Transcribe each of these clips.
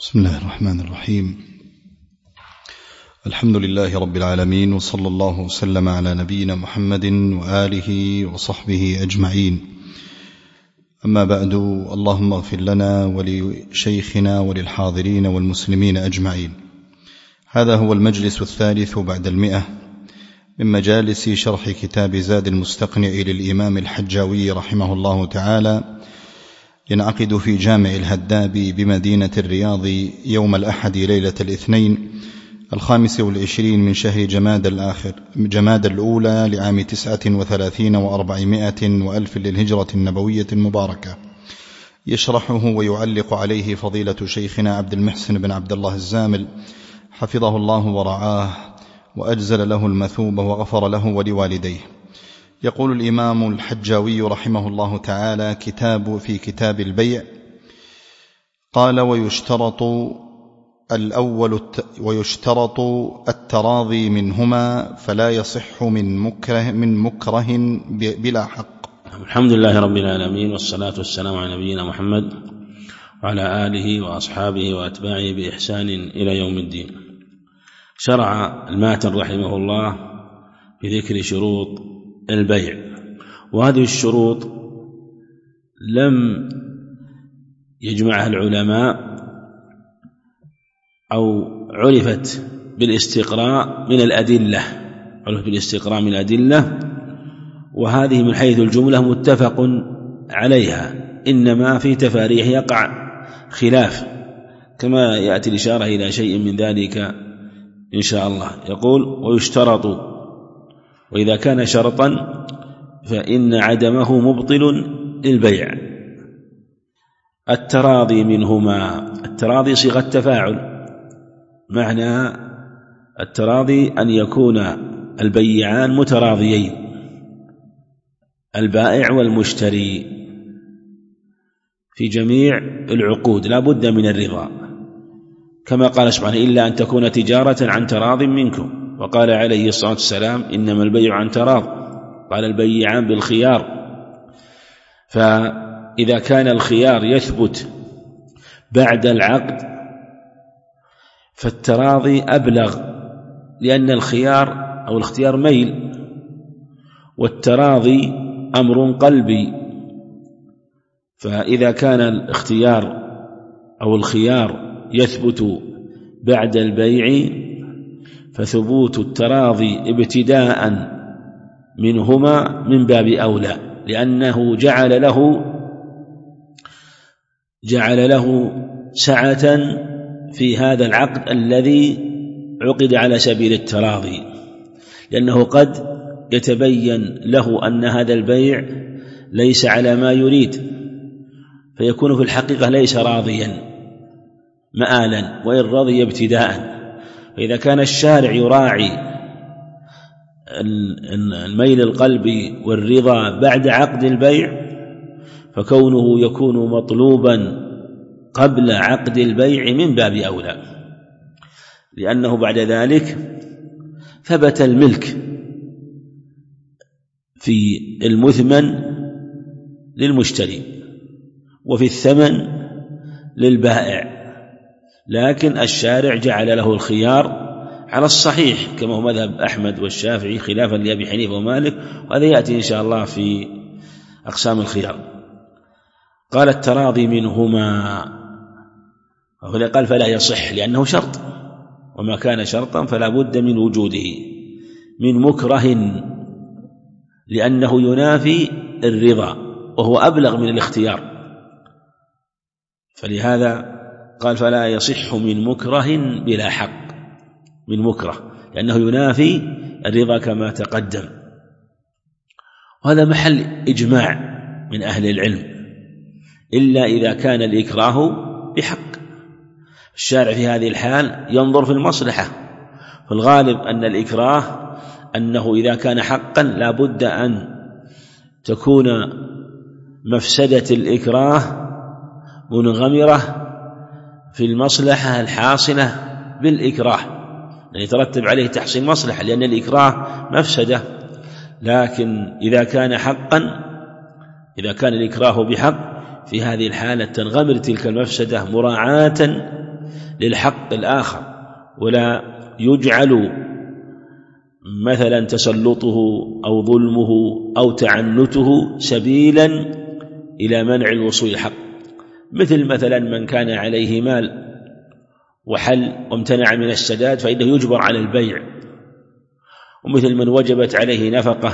بسم الله الرحمن الرحيم. الحمد لله رب العالمين، وصلى الله وسلم على نبينا محمد وآله وصحبه أجمعين. أما بعد، اللهم اغفر لنا ولشيخنا وللحاضرين والمسلمين أجمعين. هذا هو المجلس الثالث بعد 100 من مجالس شرح كتاب زاد المستقنع للإمام الحجاوي رحمه الله تعالى، ينعقد في جامع الهداب بمدينة الرياض يوم الأحد ليلة الاثنين 25 من شهر جماد الأولى لعام 39 و400 وألف للهجرة النبوية المباركة. يشرحه ويعلق عليه فضيلة شيخنا عبد المحسن بن عبد الله الزامل حفظه الله ورعاه، وأجزل له المثوبة وغفر له ولوالديه. يقول الإمام الحجاوي رحمه الله تعالى في كتاب البيع: قال: ويشترط التراضي منهما، فلا يصح من مكره بلا حق. الحمد لله رب العالمين، والصلاة والسلام على نبينا محمد وعلى آله وأصحابه وأتباعه بإحسان إلى يوم الدين. شرع الماتن رحمه الله بذكر شروط البيع، وهذه الشروط لم يجمعها العلماء أو عرفت بالاستقراء من الأدلة، وهذه من حيث الجملة متفق عليها، إنما في تفاريح يقع خلاف، كما يأتي الإشارة إلى شيء من ذلك إن شاء الله. يقول: ويشترط، وإذا كان شرطا فإن عدمه مبطل للبيع. التراضي منهما، التراضي صيغة تفاعل، معنى التراضي أن يكون البيعان متراضيين، البائع والمشتري، في جميع العقود لا بد من الرضا، كما قال سبحانه: إلا أن تكون تجارة عن تراض منكم. وقال عليه الصلاة والسلام: إنما البيع عن تراض. قال: البيعان بالخيار. فإذا كان الخيار يثبت بعد العقد فالتراضي أبلغ، لأن الخيار أو الاختيار ميل، والتراضي أمر قلبي. فإذا كان الاختيار أو الخيار يثبت بعد البيع فثبوت التراضي ابتداء منهما من باب أولى، لأنه جعل له سعة في هذا العقد الذي عقد على سبيل التراضي، لأنه قد يتبين له أن هذا البيع ليس على ما يريد، فيكون في الحقيقة ليس راضيا مآلا، وإن رضي ابتداء. فإذا كان الشارع يراعي الميل القلبي والرضا بعد عقد البيع، فكونه يكون مطلوبا قبل عقد البيع من باب أولى، لأنه بعد ذلك ثبت الملك في المثمن للمشتري وفي الثمن للبائع، لكن الشارع جعل له الخيار على الصحيح، كما هو مذهب أحمد والشافعي، خلافا لأبي حنيفة ومالك، وهذا يأتي إن شاء الله في أقسام الخيار. قال: التراضي منهما، وهنا قال: فلا يصح، لأنه شرط، وما كان شرطا فلا بد من وجوده، من مكره، لأنه ينافي الرضا وهو أبلغ من الاختيار، فلهذا قال: فلا يصح من مكره بلا حق، من مكره، لأنه ينافي الرضا كما تقدم. وهذا محل إجماع من أهل العلم، إلا إذا كان الإكراه بحق. الشارع في هذه الحال ينظر في المصلحة، فالغالب أن الإكراه أنه إذا كان حقا لا بد أن تكون مفسدة الإكراه منغمرة في المصلحة الحاصلة بالإكراه، يعني يترتب عليه تحصيل مصلحة، لأن الإكراه مفسدة. لكن إذا كان الإكراه بحق، في هذه الحالة تنغمر تلك المفسدة مراعاة للحق الآخر، ولا يجعل مثلا تسلطه أو ظلمه أو تعنته سبيلا إلى منع الوصول الحق. مثلا من كان عليه مال وحل وامتنع من السداد فإنه يجبر على البيع، ومثل من وجبت عليه نفقة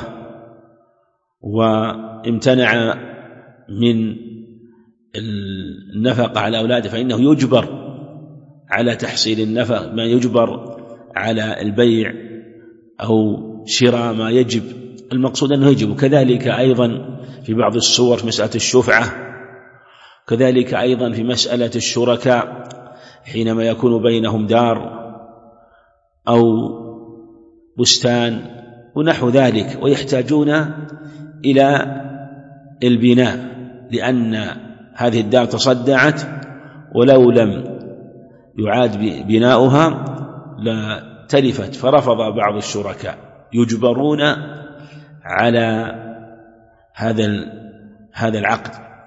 وامتنع من النفقة على أولاده فإنه يجبر على تحصيل النفقة، ما يجبر على البيع أو شراء ما يجب، المقصود أنه يجب. وكذلك أيضا في بعض الصور في مسألة الشفعة، كذلك أيضا في مسألة الشركاء حينما يكون بينهم دار أو بستان ونحو ذلك ويحتاجون إلى البناء لأن هذه الدار تصدعت ولو لم يعاد بناؤها لا تلفت، فرفض بعض الشركاء يجبرون على هذا العقد،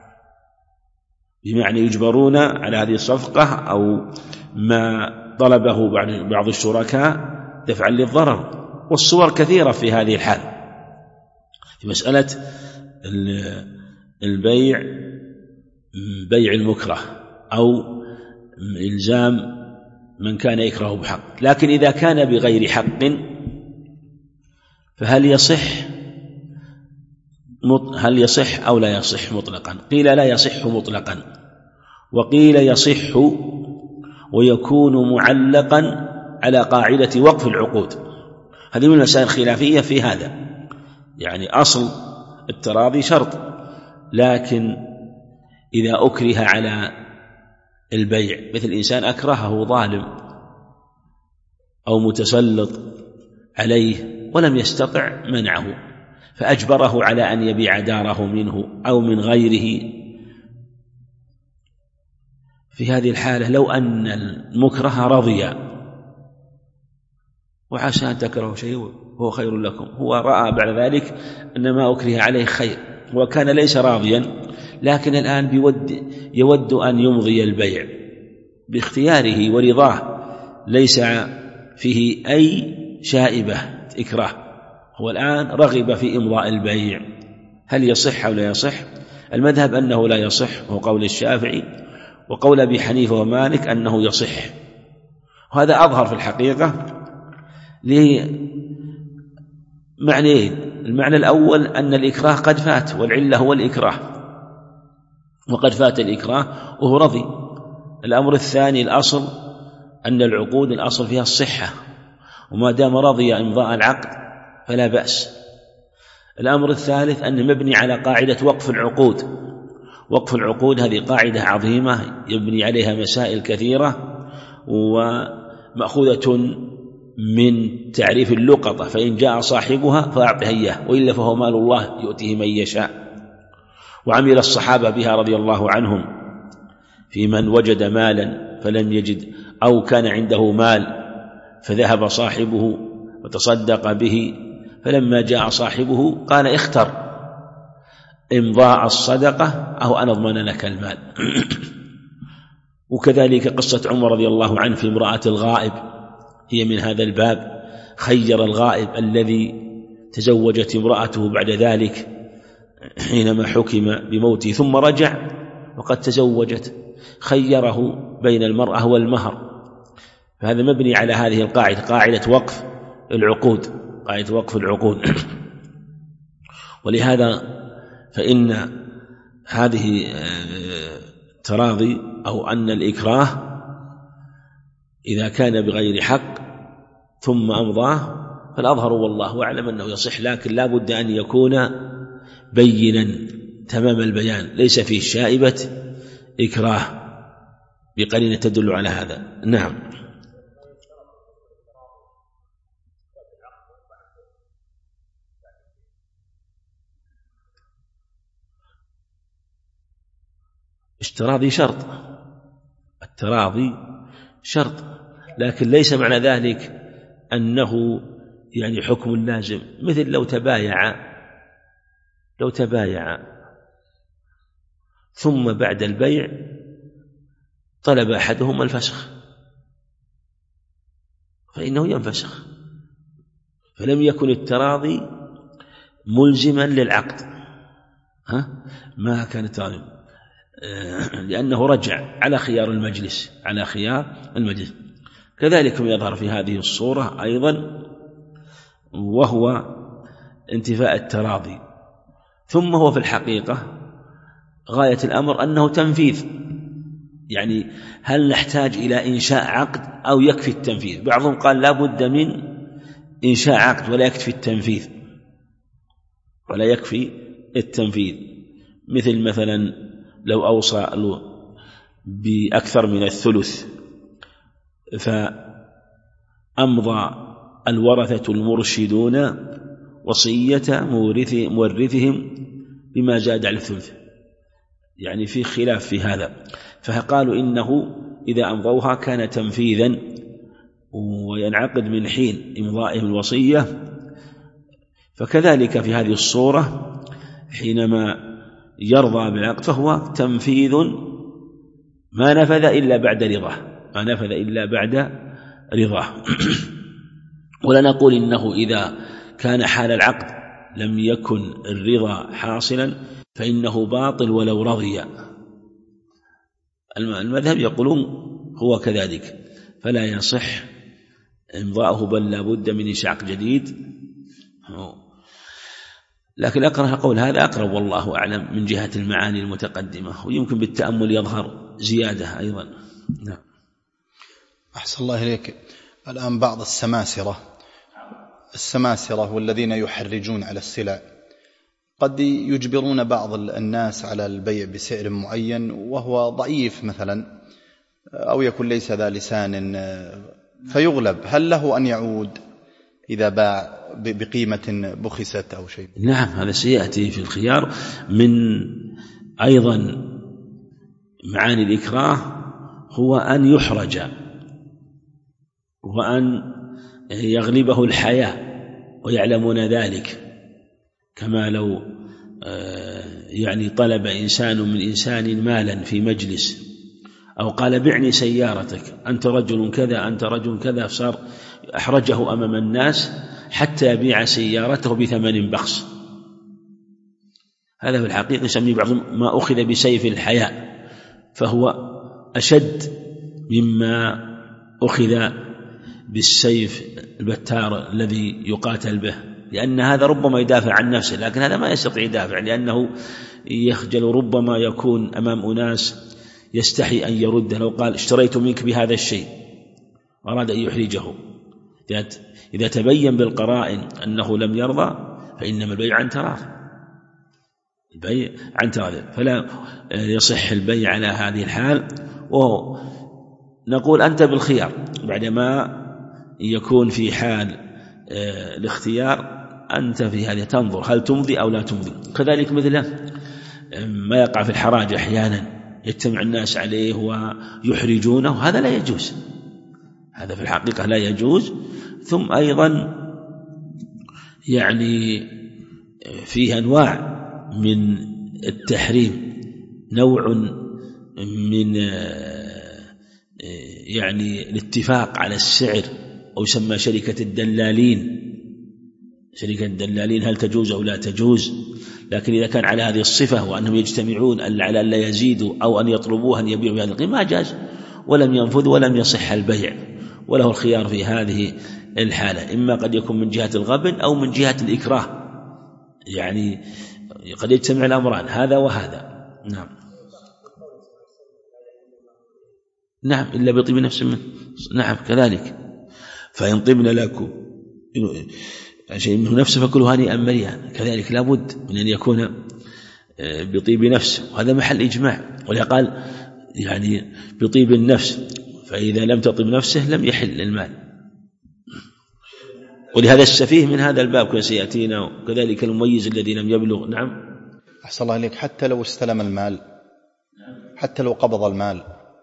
بمعنى يجبرون على هذه الصفقة أو ما طلبه بعض الشركاء دفعا للضرر. والصور كثيرة في هذه الحال في مسألة البيع، بيع المكره أو إلزام من كان يكره بحق. لكن إذا كان بغير حق فهل يصح أو لا يصح مطلقا؟ قيل لا يصح مطلقا، وقيل يصح ويكون معلقا على قاعدة وقف العقود. هذه من المسائل الخلافية في هذا، يعني أصل التراضي شرط، لكن إذا أكره على البيع، مثل إنسان أكرهه ظالم أو متسلط عليه ولم يستطع منعه فأجبره على أن يبيع داره منه أو من غيره، في هذه الحالة لو أن المكره رضي وعسى أن تكرهوا شيء هو خير لكم، هو رأى بعد ذلك أن ما أكره عليه خير وكان ليس راضيا، لكن الآن يود أن يمضي البيع باختياره ورضاه، ليس فيه أي شائبة إكراه، هو الآن رغب في إمضاء البيع. هل يصح أو لا يصح؟ المذهب أنه لا يصح، هو قول الشافعي، وقول أبي حنيفة ومالك أنه يصح، وهذا أظهر في الحقيقة لمعنيين. المعنى الأول أن الإكراه قد فات والعلة هو الإكراه، وقد فات الإكراه وهو رضي. الأمر الثاني الأصل أن العقود الأصل فيها الصحة، وما دام رضي إمضاء العقد فلا بأس. الأمر الثالث أن مبني على قاعدة وقف العقود. وقف العقود هذه قاعدة عظيمة يبني عليها مسائل كثيرة، ومأخوذة من تعريف اللقطة، فإن جاء صاحبها فأعطه إياه وإلا فهو مال الله يؤتيه من يشاء. وعمل الصحابة بها رضي الله عنهم في من وجد مالا فلم يجد، أو كان عنده مال فذهب صاحبه وتصدق به، فلما جاء صاحبه قال اختر إمضاء الصدقة أو أن أضمن لك المال. وكذلك قصة عمر رضي الله عنه في امرأة الغائب هي من هذا الباب، خير الغائب الذي تزوجت امرأته بعد ذلك حينما حكم بموته ثم رجع وقد تزوجت، خيره بين المرأة والمهر. فهذا مبني على هذه القاعدة، قاعدة وقف العقود، قاعدة وقف العقود. ولهذا فإن هذه تراضي أو أن الإكراه إذا كان بغير حق ثم أمضاه فالأظهر والله أعلم أنه يصح، لكن لا بد أن يكون بينا تمام البيان، ليس فيه شائبة إكراه بقرينة تدل على هذا. نعم. التراضي شرط، التراضي شرط، لكن ليس معنى ذلك أنه يعني حكم لازم. مثل لو تبايع ثم بعد البيع طلب أحدهما الفسخ فإنه ينفسخ. فلم يكن التراضي ملزما للعقد، ما كان التراضي، لأنه رجع على خيار المجلس، كذلك يظهر في هذه الصورة أيضا وهو انتفاء التراضي. ثم هو في الحقيقة غاية الأمر أنه تنفيذ، يعني هل نحتاج إلى إنشاء عقد أو يكفي التنفيذ؟ بعضهم قال لا بد من إنشاء عقد ولا يكفي التنفيذ، مثلا لو أوصى بأكثر من الثلث فأمضى الورثة المرشدون وصية مورثهم بما زاد على الثلث، يعني في خلاف في هذا، فقالوا إنه إذا أمضوها كان تنفيذا وينعقد من حين إمضائهم الوصية. فكذلك في هذه الصورة حينما يرضى بالعقد فهو تنفيذ ما نفذ إلا بعد رضاه. ولا نقول إنه إذا كان حال العقد لم يكن الرضا حاصلا فإنه باطل ولو رضي. المذهب يقولون هو كذلك، فلا يصح إمضاؤه بل لا بد من إنشاء عقد جديد. لكن أكره قول هذا أقرب والله أعلم من جهة المعاني المتقدمة، ويمكن بالتأمل يظهر زيادة أيضا. نعم. أحسن الله إليك. الآن بعض السماسرة والذين يحرجون على السلع قد يجبرون بعض الناس على البيع بسعر معين وهو ضعيف مثلا، أو يكون ليس ذا لسان فيغلب، هل له أن يعود إذا باع بقيمة بخست أو شيء؟ نعم، هذا سيأتي في الخيار. من أيضا معاني الإكراه هو أن يحرج وأن يغلبه الحياء ويعلمون ذلك، كما لو يعني طلب إنسان من إنسان مالا في مجلس أو قال بعني سيارتك أنت رجل كذا أنت رجل كذا، صار أحرجه أمام الناس حتى يبيع سيارته بثمن بخس. هذا في الحقيقة يسميه بعضهم ما أخذ بسيف الحياء، فهو أشد مما أخذ بالسيف البتار الذي يقاتل به، لأن هذا ربما يدافع عن نفسه، لكن هذا ما يستطيع يدافع لأنه يخجل، ربما يكون أمام أناس يستحي أن يرد. لو قال اشتريت منك بهذا الشيء أراد أن يحرجه، إذا تبين بالقرائن أنه لم يرضى فإنما البيع عن تراض، فلا يصح البيع على هذه الحال. ونقول أنت بالخيار بعدما يكون في حال الاختيار، أنت في هذه تنظر هل تمضي أو لا تمضي. كذلك مثله ما يقع في الحراج أحيانا يجتمع الناس عليه ويحرجونه، هذا لا يجوز، هذا في الحقيقة لا يجوز. ثم أيضا يعني فيه أنواع من التحريم، نوع من يعني الاتفاق على السعر، أو يسمى شركة الدلالين. شركة الدلالين هل تجوز أو لا تجوز؟ لكن إذا كان على هذه الصفة وأنهم يجتمعون على أن لا يزيدوا أو أن يطلبوها أن يبيعوا بهذه القيمة ما جاز ولم ينفذ ولم يصح البيع، وله الخيار في هذه الحالة، إما قد يكون من جهة الغبن أو من جهة الإكراه، يعني قد يجتمع الأمران هذا وهذا. نعم إلا بطيب نفس منه. نعم كذلك، فإن طبن لكم شيء منه نفسه فكلوا هنيئا مريئا، كذلك لابد من أن يكون بطيب نفس، وهذا محل إجماع. ولقال يعني بطيب النفس، فإذا لم تطب نفسه لم يحل المال. ولهذا السفيه من هذا الباب كما سيأتينا، وكذلك المميز الذي لم يبلغ. نعم. أحسن الله عليك. حتى لو استلم المال، حتى لو قبض المال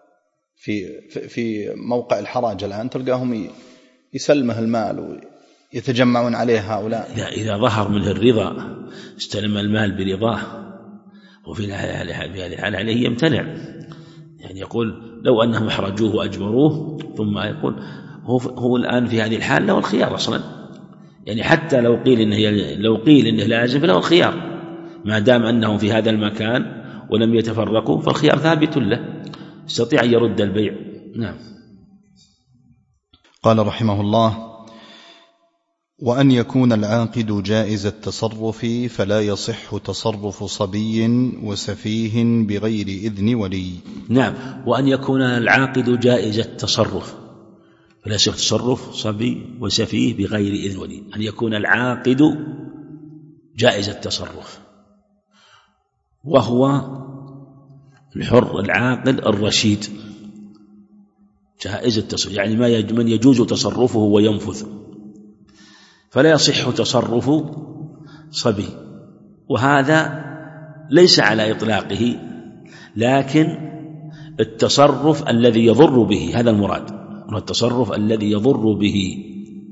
في موقع الحراج الآن تلقاهم يسلمه المال ويتجمعون عليه هؤلاء. إذا ظهر منه الرضا استلم المال برضاه، وفي هذه الحالة عليه يمتنع، يعني يقول لو أنهم أحرجوه وأجبروه، ثم يقول هو الآن في هذه الحال له الخيار أصلا، يعني حتى لو قيل إنه لازم فله الخيار ما دام أنهم في هذا المكان ولم يتفرقوا، فالخيار ثابت له، يستطيع أن يرد البيع. نعم. قال رحمه الله: وأن يكون العاقد جائز التصرف فلا يصح تصرف صبي وسفيه بغير إذن ولي. نعم، وأن يكون العاقد جائز التصرف فلا يصح تصرف صبي وسفيه بغير إذن ولي. أن يكون العاقد جائز التصرف، وهو الحر العاقل الرشيد جائز التصرف، يعني من يجوز تصرفه وينفذ، فلا يصح تصرف صبي. وهذا ليس على إطلاقه، لكن التصرف الذي يضر به، هذا المراد، التصرف الذي يضر به،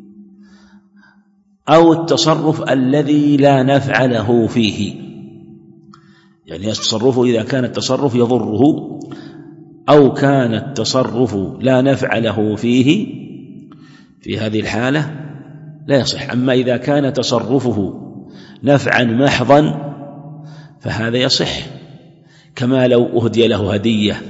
أو التصرف الذي لا نفع له فيه، يعني التصرف إذا كان التصرف يضره أو كان التصرف لا نفع له فيه، في هذه الحالة لا يصح. أما إذا كان تصرفه نفعا محضا فهذا يصح، كما لو أهدي له هدية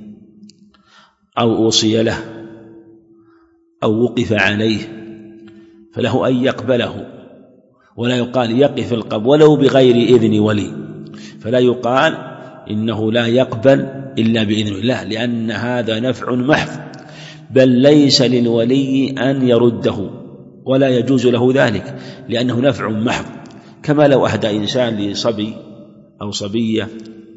أو أوصي له أو وقف عليه، فله أن يقبله، ولا يقال يقف القبول ولو بغير إذن ولي، فلا يقال إنه لا يقبل إلا بإذن الله، لأن هذا نفع محض، بل ليس للولي أن يرده ولا يجوز له ذلك، لأنه نفع محض. كما لو أهدى إنسان لصبي أو صبية،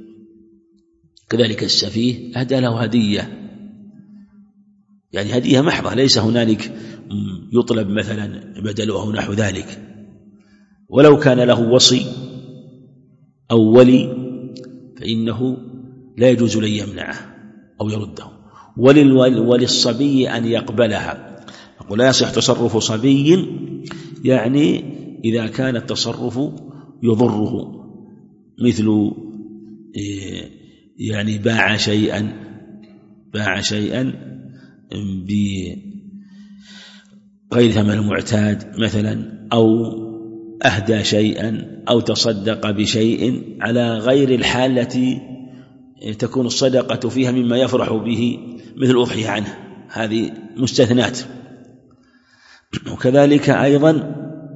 كذلك السفيه أهدى له هدية، يعني هدية محضة، ليس هنالك يطلب مثلا بدله أو نحو ذلك. ولو كان له وصي أو ولي فإنه لا يجوز لن يمنعه أو يرده، وللصبي أن يقبلها. ولا يصح تصرف صبي، يعني إذا كان التصرف يضره، مثل يعني باع شيئا بغير ثمن المعتاد مثلا، أو أهدى شيئا أو تصدق بشيء على غير الحال التي تكون الصدقة فيها مما يفرح به، مثل الأضحية عنه، هذه مستثنات. وكذلك أيضا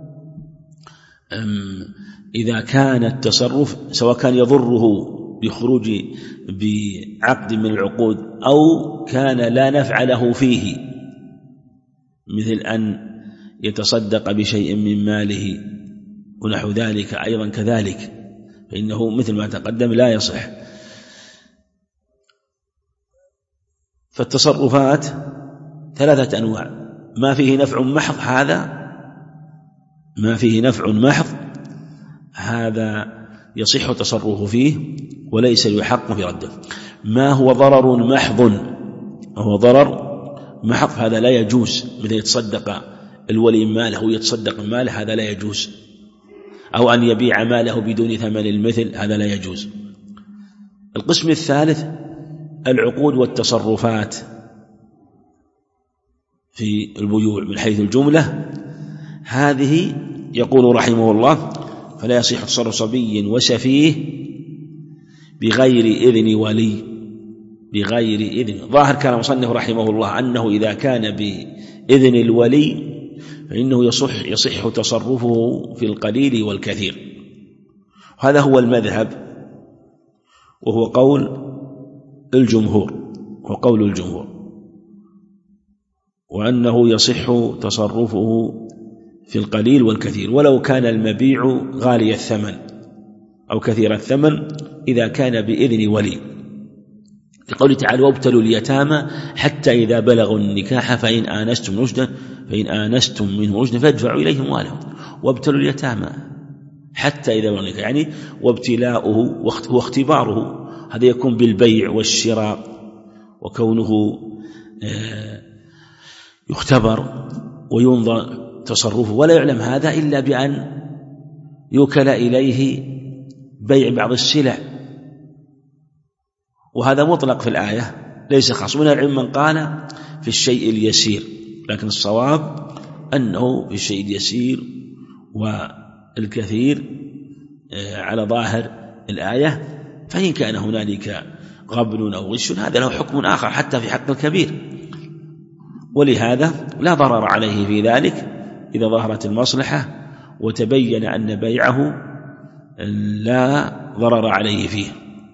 إذا كان التصرف سواء كان يضره بخروج بعقد من العقود أو كان لا نفع له فيه، مثل أن يتصدق بشيء من ماله ونحو ذلك، أيضا كذلك فإنه مثل ما تقدم لا يصح. فالتصرفات ثلاثة أنواع: ما فيه نفع محض، ما فيه نفع محض هذا يصح تصرفه فيه وليس يحق في رده. ما هو ضرر محض هذا لا يجوز، مثل يتصدق الولي ماله أو يتصدق ماله، هذا لا يجوز، أو أن يبيع ماله بدون ثمن المثل، هذا لا يجوز. القسم الثالث العقود والتصرفات في البيوع من حيث الجملة، هذه يقول رحمه الله: فلا يصح تصرف صبي وسفيه بغير إذن ولي. بغير إذن، ظاهر كلام المصنف رحمه الله أنه إذا كان بإذن الولي فإنه يصح تصرفه في القليل والكثير. هذا هو المذهب، وهو قول الجمهور، وأنه يصح تصرفه في القليل والكثير، ولو كان المبيع غالي الثمن أو كثير الثمن، إذا كان بإذن ولي، لقوله تعالى: وابتلوا اليتامى حتى إذا بلغوا النكاح فإن آنستم منه رشدا فادفعوا إليهم أموالهم. وابتلوا اليتامى حتى إذا بلغوا النكاح، يعني وابتلاؤه واختباره، هذا يكون بالبيع والشراء، وكونه يختبر وينظر تصرفه، ولا يعلم هذا إلا بأن يوكل إليه بيع بعض السلع، وهذا مطلق في الآية ليس خاص. من العلم من قال في الشيء اليسير، لكن الصواب أنه في الشيء اليسير والكثير على ظاهر الآية. فإن كان هنالك غبن أو غش هذا له حكم آخر حتى في حق الكبير، ولهذا لا ضرر عليه في ذلك إذا ظهرت المصلحة وتبين أن بيعه لا ضرر عليه فيه.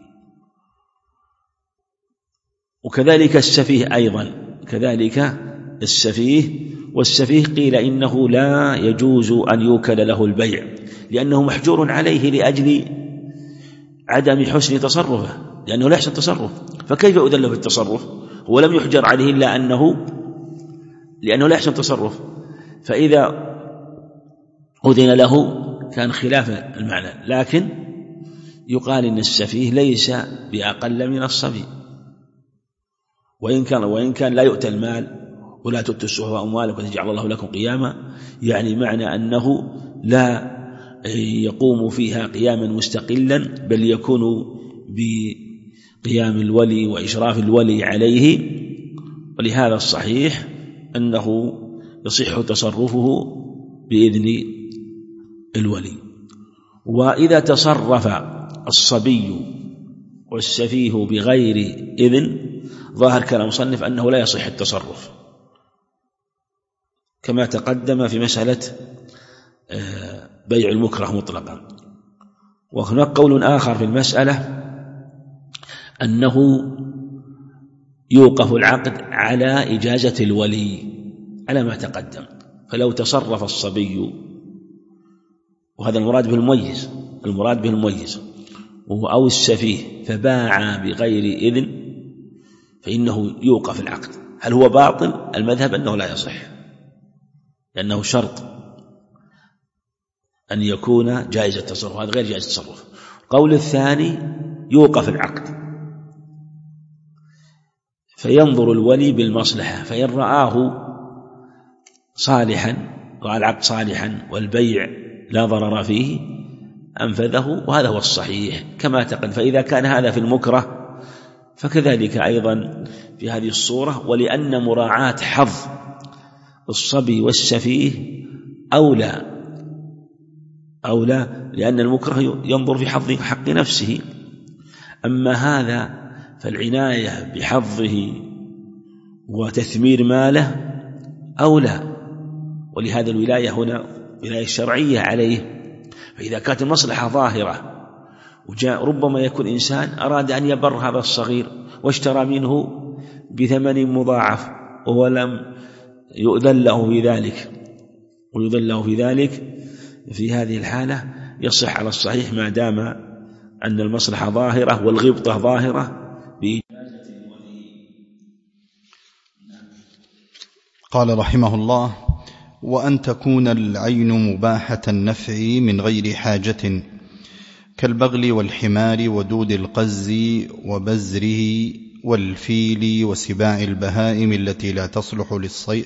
وكذلك السفيه أيضا، كذلك السفيه، والسفيه قيل إنه لا يجوز أن يوكل له البيع لأنه محجور عليه لأجل عدم حسن تصرفه، لأنه لا يحسن تصرف، فكيف أذل له بالتصرف؟ هو لم يحجر عليه إلا لأنه لا يحسن تصرف، فإذا أذن له كان خلاف المعنى. لكن يقال إن السفيه ليس بأقل من الصبي، وإن كان لا يؤتى المال ولا تؤتوا السفهاء أموالكم وتجعل الله لكم قياما، يعني معنى أنه لا يقوم فيها قياما مستقلا، بل يكون بقيام الولي وإشراف الولي عليه. ولهذا الصحيح أنه يصح تصرفه بإذن الولي. وإذا تصرف الصبي والسفيه بغير إذن ظاهر كلام المصنف أنه لا يصح التصرف كما تقدم في مسألة بيع المكره مطلقا. وهناك قول آخر في المسألة أنه يوقف العقد على إجازة الولي على ما تقدم. فلو تصرف الصبي، وهذا المراد به المميز أو السفيه، فباع بغير إذن فإنه يوقف العقد. هل هو باطل؟ المذهب أنه لا يصح، لأنه شرط أن يكون جائز التصرف، هذا غير جائز التصرف. القول الثاني يوقف العقد، فينظر الولي بالمصلحة، فإن رآه صالحا، رأى العقد صالحا والبيع لا ضرر فيه أنفذه، وهذا هو الصحيح كما تقل. فإذا كان هذا في المكره فكذلك أيضا في هذه الصورة. ولأن مراعاة حظ الصبي والسفيه أولى لأن المكره ينظر في حق نفسه، أما هذا فالعناية بحظه وتثمير ماله أولى. ولهذا الولاية هنا ولاية شرعية عليه. فإذا كانت المصلحة ظاهرة ربما يكون إنسان أراد أن يبر هذا الصغير واشترى منه بثمن مضاعف وهو لم يؤذن له في ذلك، في هذه الحالة يصح على الصحيح ما دام أن المصلحة ظاهرة والغبطة ظاهرة بإجازة الولي. قال رحمه الله: وأن تكون العين مباحة النفع من غير حاجة، كالبغل والحمار ودود القز وبزره والفيل وسباع البهائم التي لا تصلح للصيد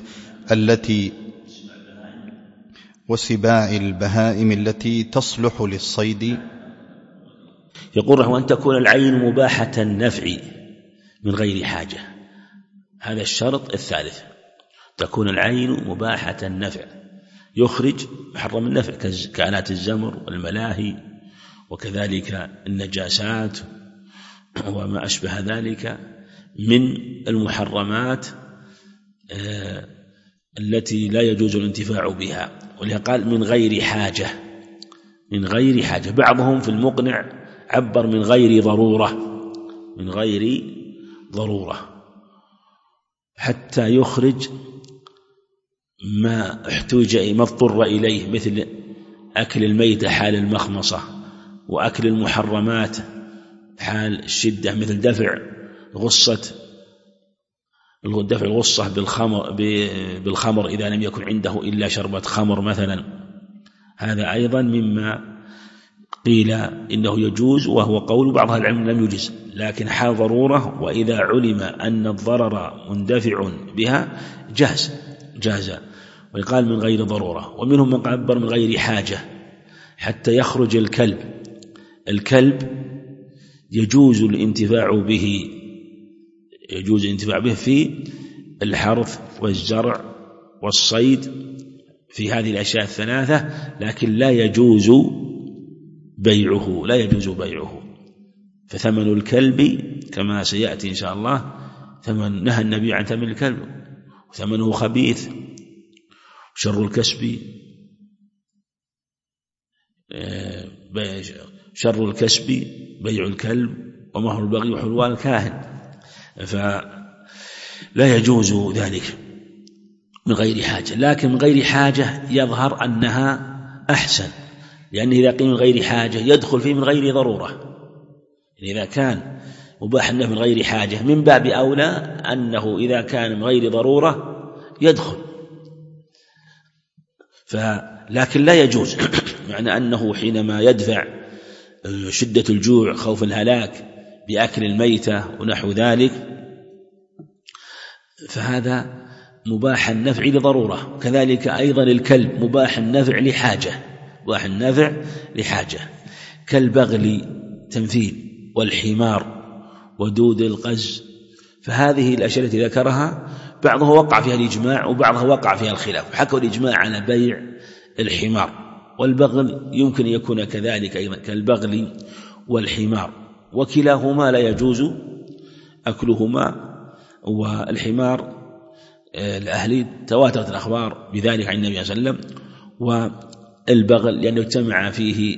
تصلح للصيد. يقول رحمه: وأن تكون العين مباحة النفع من غير حاجة، هذا الشرط الثالث، تكون العين مباحة النفع، يخرج محرم النفع كآلات الزمر والملاهي وكذلك النجاسات وما أشبه ذلك من المحرمات التي لا يجوز الانتفاع بها. ولهذا قال من غير حاجة. بعضهم في المقنع عبر من غير ضرورة حتى يخرج ما اضطر إليه، مثل أكل الميتة حال المخمصة، وأكل المحرمات حال الشدة، مثل دفع الغصة بالخمر إذا لم يكن عنده إلا شربة خمر مثلا. هذا أيضا مما قيل إنه يجوز، وهو قول بعض أهل العلم لم يجز، لكن حال ضرورة وإذا علم أن الضرر مندفع بها جاز. ويقال من غير ضرورة. ومنهم من عبر من غير حاجة حتى يخرج الكلب يجوز الانتفاع به في الحرث والزرع والصيد في هذه الأشياء الثلاثة، لكن لا يجوز بيعه. فثمن الكلب كما سيأتي إن شاء الله نهى النبي عن ثمن الكلب، وثمنه خبيث. شر الكسب بيع الكلب، ومهر البغي وحلوان الكاهن، فلا يجوز ذلك من غير حاجة. لكن من غير حاجة يظهر أنها أحسن، لأن إذا قيل من غير حاجة يدخل فيه من غير ضرورة. إذا كان مباح النفع من غير حاجة من باب أولى أنه إذا كان من غير ضرورة يدخل. لكن لا يجوز معنى أنه حينما يدفع شدة الجوع خوف الهلاك بأكل الميتة ونحو ذلك، فهذا مباح النفع لضرورة. كذلك أيضا الكلب مباح النفع لحاجة، كالبغل تمثيل، والحمار، ودود القز. فهذه الأشياء التي ذكرها بعضها وقع فيها الإجماع وبعضها وقع فيها الخلاف، حكوا الإجماع على بيع الحمار. والبغل يمكن يكون كذلك أيضا، كالبغل والحمار، وكلاهما لا يجوز أكلهما. والحمار الأهلي تواترت الأخبار بذلك عن النبي صلى الله عليه وسلم، والبغل لأنه اجتمع فيه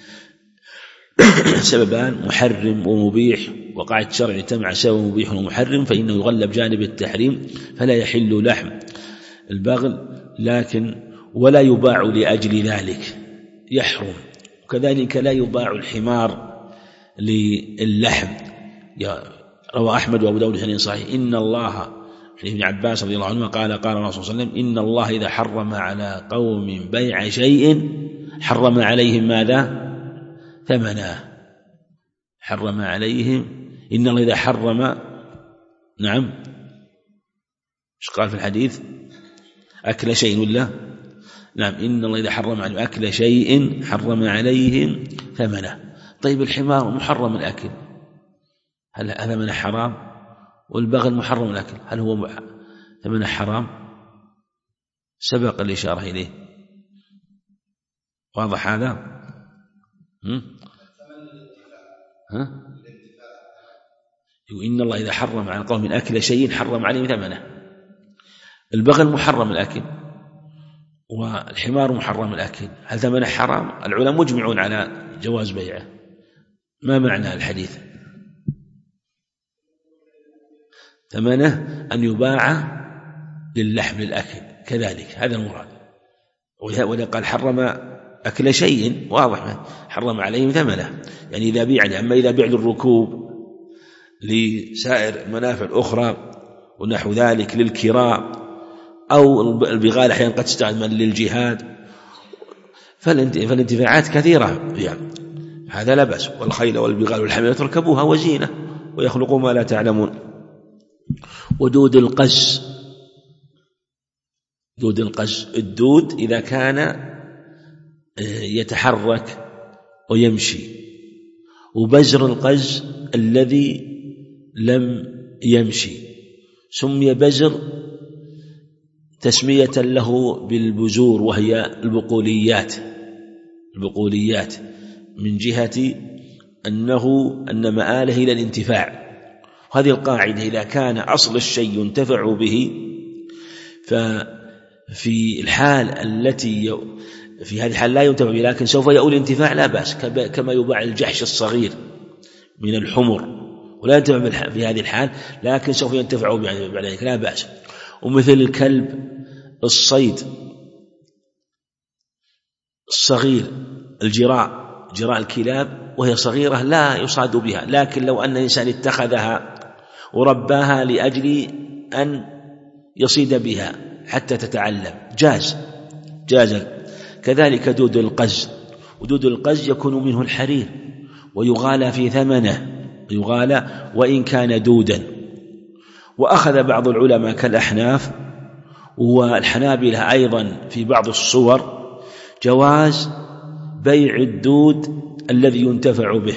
سببان محرم ومبيح، وقاعدة الشرع اجتمع سبب مبيح ومحرم فإنه يغلب جانب التحريم، فلا يحل لحم البغل، لكن ولا يباع لأجل ذلك يحرم. وكذلك لا يباع الحمار للحم. روى أحمد وأبو داود بسند صحيح إن الله، ابن عباس رضي الله عنه قال قال الرسول صلى الله عليه وسلم إن الله إذا حرم على قوم بيع شيء حرم عليهم ماذا؟ ثمنه. حرم عليهم، إن الله إذا حرم، نعم، ايش قال في الحديث؟ أكل شيء ولا؟ نعم، إن الله إذا حرم عليهم أكل شيء حرم عليهم ثمنه. طيب الحمار محرم الأكل، هل ثمنه حرام؟ والبغل محرم الأكل، هل هو ثمنه حرام؟ سبق الإشارة إليه، واضح هذا؟ إن الله إذا حرم على قوم أكل شيء حرم عليهم ثمنه. البغل محرم الأكل والحمار محرم الأكل، هل ثمنه حرام؟ العلماء مجمعون على جواز بيعه. ما معنى الحديث؟ ثمنه أن يباع للحم للأكل كذلك، هذا المراد. وإذا قال حرم أكل شيء واضح، حرم عليهم ثمنه، يعني إذا بيع. أما إذا بيع للركوب لسائر المنافع الأخرى ونحو ذلك للكراء، أو البغال أحيانا قد تستعمل للجهاد، فالانتفاعات كثيرة يعني، هذا لا بأس. والخيل والبغال والحمير تركبوها وزينة ويخلقوا ما لا تعلمون. ودود القز، دود القز، الدود إذا كان يتحرك ويمشي، وبزر القز الذي لم يمشي سمي بزر تسمية له بالبزور، وهي البقوليات من جهة أن مآله إلى الانتفاع. وهذه القاعدة إذا كان أصل الشيء ينتفع به، ففي الحال التي في هذه الحال لا ينتفع به لكن سوف يؤول الانتفاع لا بأس، كما يباع الجحش الصغير من الحمر ولا ينتفع في هذه الحال لكن سوف ينتفع بعد ذلك لا بأس. ومثل الكلب الصيد الصغير، جراء الكلاب وهي صغيرة لا يصاد بها، لكن لو أن الإنسان اتخذها ورباها لأجل أن يصيد بها حتى تتعلم جاز. كذلك دود القز، ودود القز يكون منه الحرير ويغالى في ثمنه، وإن كان دودا. وأخذ بعض العلماء كالأحناف والحنابلة أيضا في بعض الصور جواز بيع الدود الذي ينتفع به،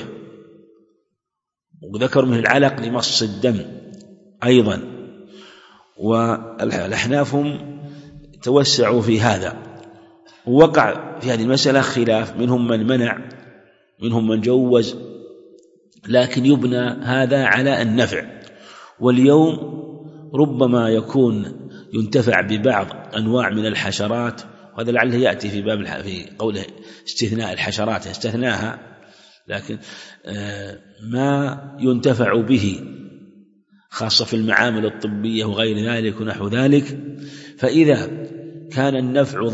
وذكر منه العلق لمص الدم أيضا. والأحناف هم توسعوا في هذا، ووقع في هذه المسألة خلاف، منهم من منع، منهم من جوز، لكن يبنى هذا على النفع. واليوم ربما يكون ينتفع ببعض أنواع من الحشرات، وهذا لعله يأتي في باب في قوله استثناء الحشرات، استثناها، لكن ما ينتفع به خاصة في المعامل الطبية وغير ذلك ونحو ذلك. فإذا كان النفع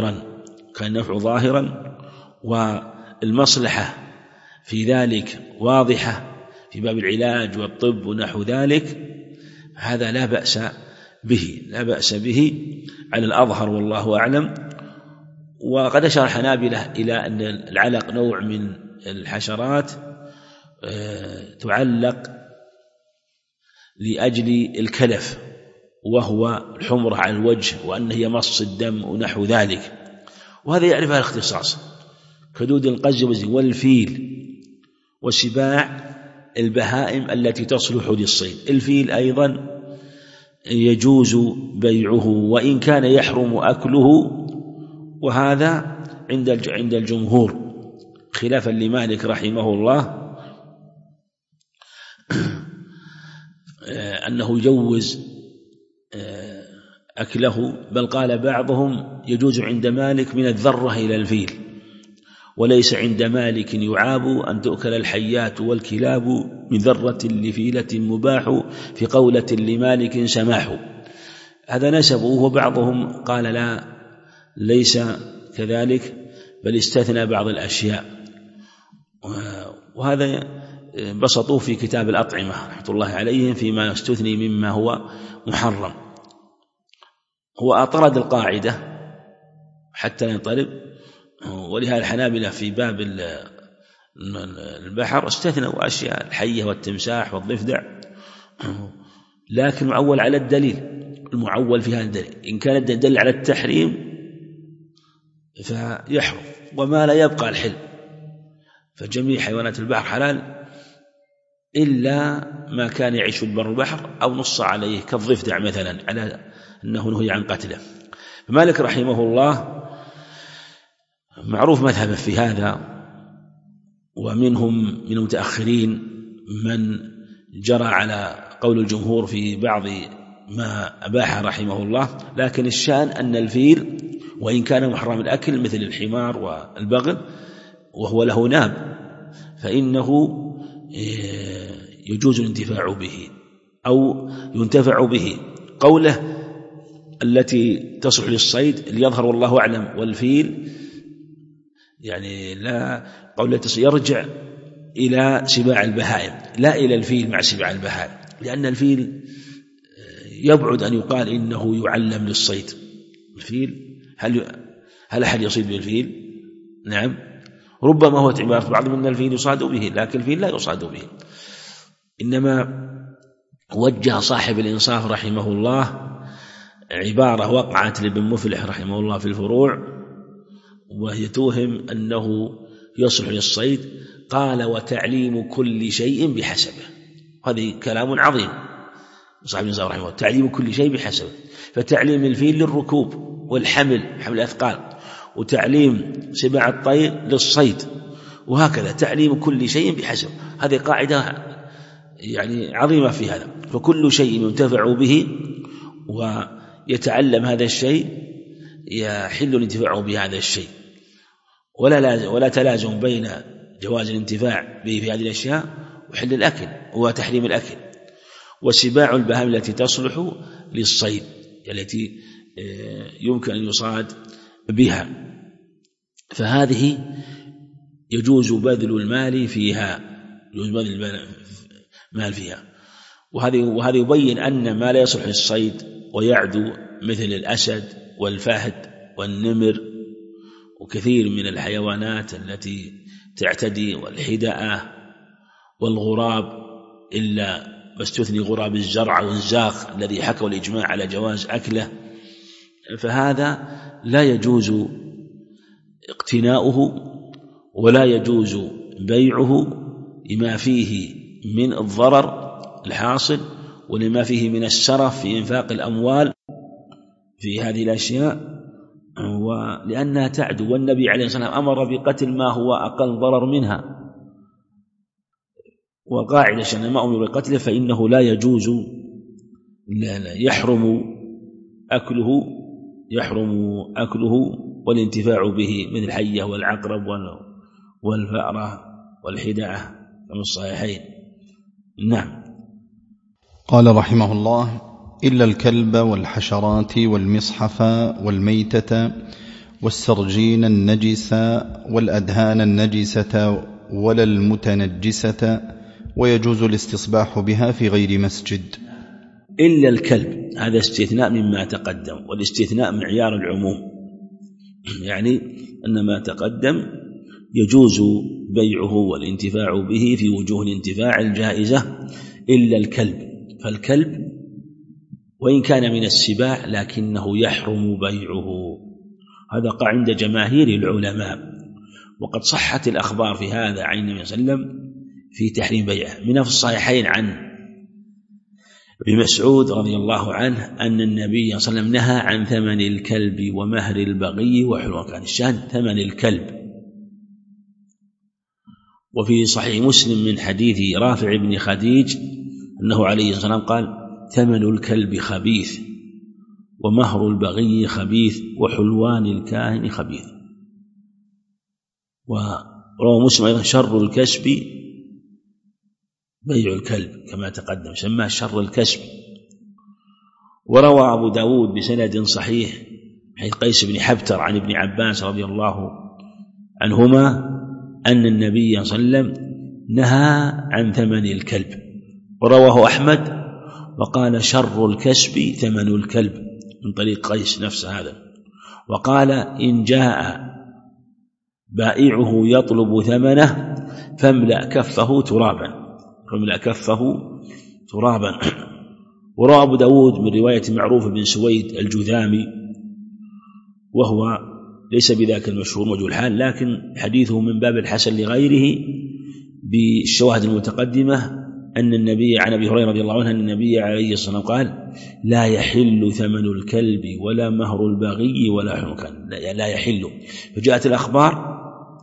ظاهرا والمصلحة في ذلك واضحة في باب العلاج والطب ونحو ذلك، هذا لا بأس به على الأظهر والله أعلم. وقد أشار الحنابلة إلى أن العلق نوع من الحشرات تعلق لأجل الكلف، وهو الحمرة على الوجه، وأنه يمص الدم ونحو ذلك، وهذا يعرفها الاختصاص، كدود القز والفيل وسباع البهائم التي تصلح للصيد. الفيل أيضا يجوز بيعه وإن كان يحرم أكله، وهذا عند الجمهور خلافا لمالك رحمه الله أنه يجوز أكله، بل قال بعضهم يجوز عند مالك من الذرة إلى الفيل، وليس عند مالك يعاب أن تؤكل الحيات والكلاب، من ذرة لفيلة مباح، في قولة لمالك سماح. هذا نسبه، وبعضهم قال لا، ليس كذلك، بل استثنى بعض الأشياء، وهذا بسطوه في كتاب الأطعمة رحمة الله عليهم فيما يستثني مما هو محرم. هو أطرد القاعدة حتى ينطلب، ولهذا الحنابلة في باب البحر استثنوا أشياء، الحية والتمساح والضفدع، لكن معول على الدليل، المعول في هذا الدليل، إن كان الدليل على التحريم فيحرم، وما لا يبقى الحل، فجميع حيوانات البحر حلال إلا ما كان يعيش في البر والبحر أو نص عليه كالضفدع مثلا على أنه نهي عن قتله. فمالك رحمه الله معروف مذهبه في هذا، ومنهم من المتأخرين من جرى على قول الجمهور في بعض ما أباح رحمه الله. لكن الشأن أن الفيل وإن كان محرم الأكل مثل الحمار والبغل وهو له ناب، فإنه يجوز الانتفاع به أو ينتفع به. قوله التي تصلح للصيد ليظهر والله أعلم، والفيل يعني لا، قوله يرجع إلى سباع البهائم لا إلى الفيل مع سباع البهائم، لأن الفيل يبعد أن يقال إنه يعلم للصيد. الفيل هل أحد يصيد بالفيل؟ نعم، ربما هو عبارة بعض من الفيل يصاد به، لكن الفيل لا يصاد به. إنما وجه صاحب الإنصاف رحمه الله عبارة وقعت لابن مفلح رحمه الله في الفروع، وهي توهم أنه يصلح للصيد، قال وتعليم كل شيء بحسبه. هذه كلام عظيم صاحب الإنصاف رحمه الله، تعليم كل شيء بحسبه، فتعليم الفيل للركوب والحمل، حمل الأثقال، وتعليم سباع الطير للصيد، وهكذا تعليم كل شيء بحسبه. هذه قاعدة يعني عظيمة في هذا، فكل شيء ينتفع به ويتعلم هذا الشيء يحل الانتفاع بهذا الشيء، ولا تلازم بين جواز الانتفاع به في هذه الأشياء وحل الأكل وتحريم الأكل. وسباع البهائم التي تصلح للصيد التي يمكن أن يصاد بها، فهذه يجوز بذل المال فيها، يجوز بذل المال فيها. وهذا يبين أن ما لا يصلح للصيد ويعدو مثل الأسد والفهد والنمر وكثير من الحيوانات التي تعتدي، والحدأة والغراب، إلا ما استثني غراب الزرع والزاق الذي حكوا الإجماع على جواز أكله، فهذا لا يجوز اقتناؤه ولا يجوز بيعه لما فيه من الضرر الحاصل ولما فيه من السرف في إنفاق الأموال في هذه الأشياء ولأنها تعدو، والنبي عليه الصلاة والسلام أمر بقتل ما هو أقل ضرر منها، وقاعدة أن ما أمر بقتله فإنه لا يجوز، يحرم أكله والانتفاع به، مثل الحية والعقرب والفأرة والحدعة من الصحيحين. نعم. قال رحمه الله: إلا الكلب والحشرات والمصحف والميتة والسرجين النجسة والأدهان النجسة ولا المتنجسة، ويجوز الاستصباح بها في غير مسجد. إلا الكلب، هذا استثناء مما تقدم، والاستثناء معيار العموم، يعني أن ما تقدم يجوز بيعه والانتفاع به في وجوه الانتفاع الجائزة إلا الكلب، فالكلب وإن كان من السباع لكنه يحرم بيعه، هذا قاع عند جماهير العلماء، وقد صحت الأخبار في هذا عن النبي صلى الله عليه وسلم في تحريم بيعه، منها في الصحيحين عن ابن مسعود رضي الله عنه أن النبي صلى الله عليه وسلم نهى عن ثمن الكلب ومهر البغي وحلوان، كان الشأن ثمن الكلب. وفي صحيح مسلم من حديث رافع بن خديج أنه عليه الصلاة والسلام قال: ثمن الكلب خبيث ومهر البغي خبيث وحلوان الكاهن خبيث. وروى مسلم أيضا: شر الكسب بيع الكلب، كما تقدم سماه شر الكسب. وروى أبو داود بسند صحيح حيث قيس بن حبتر عن ابن عباس رضي الله عنهما أن النبي صلى الله عليه وسلم نهى عن ثمن الكلب. ورواه أحمد وقال: شر الكسب ثمن الكلب، من طريق قيس نفس هذا. وقال: إن جاء بائعه يطلب ثمنه فاملأ كفه ترابا. وروى أبو داود من رواية معروف بن سويد الجذامي، وهو ليس بذاك المشهور مجهول الحال، لكن حديثه من باب الحسن لغيره بالشواهد المتقدمة أن النبي عن أبي هريرة رضي الله عنه أن النبي عليه الصلاة والسلام قال: لا يحل ثمن الكلب ولا مهر البغي ولا حنكان، لا يحل. فجاءت الأخبار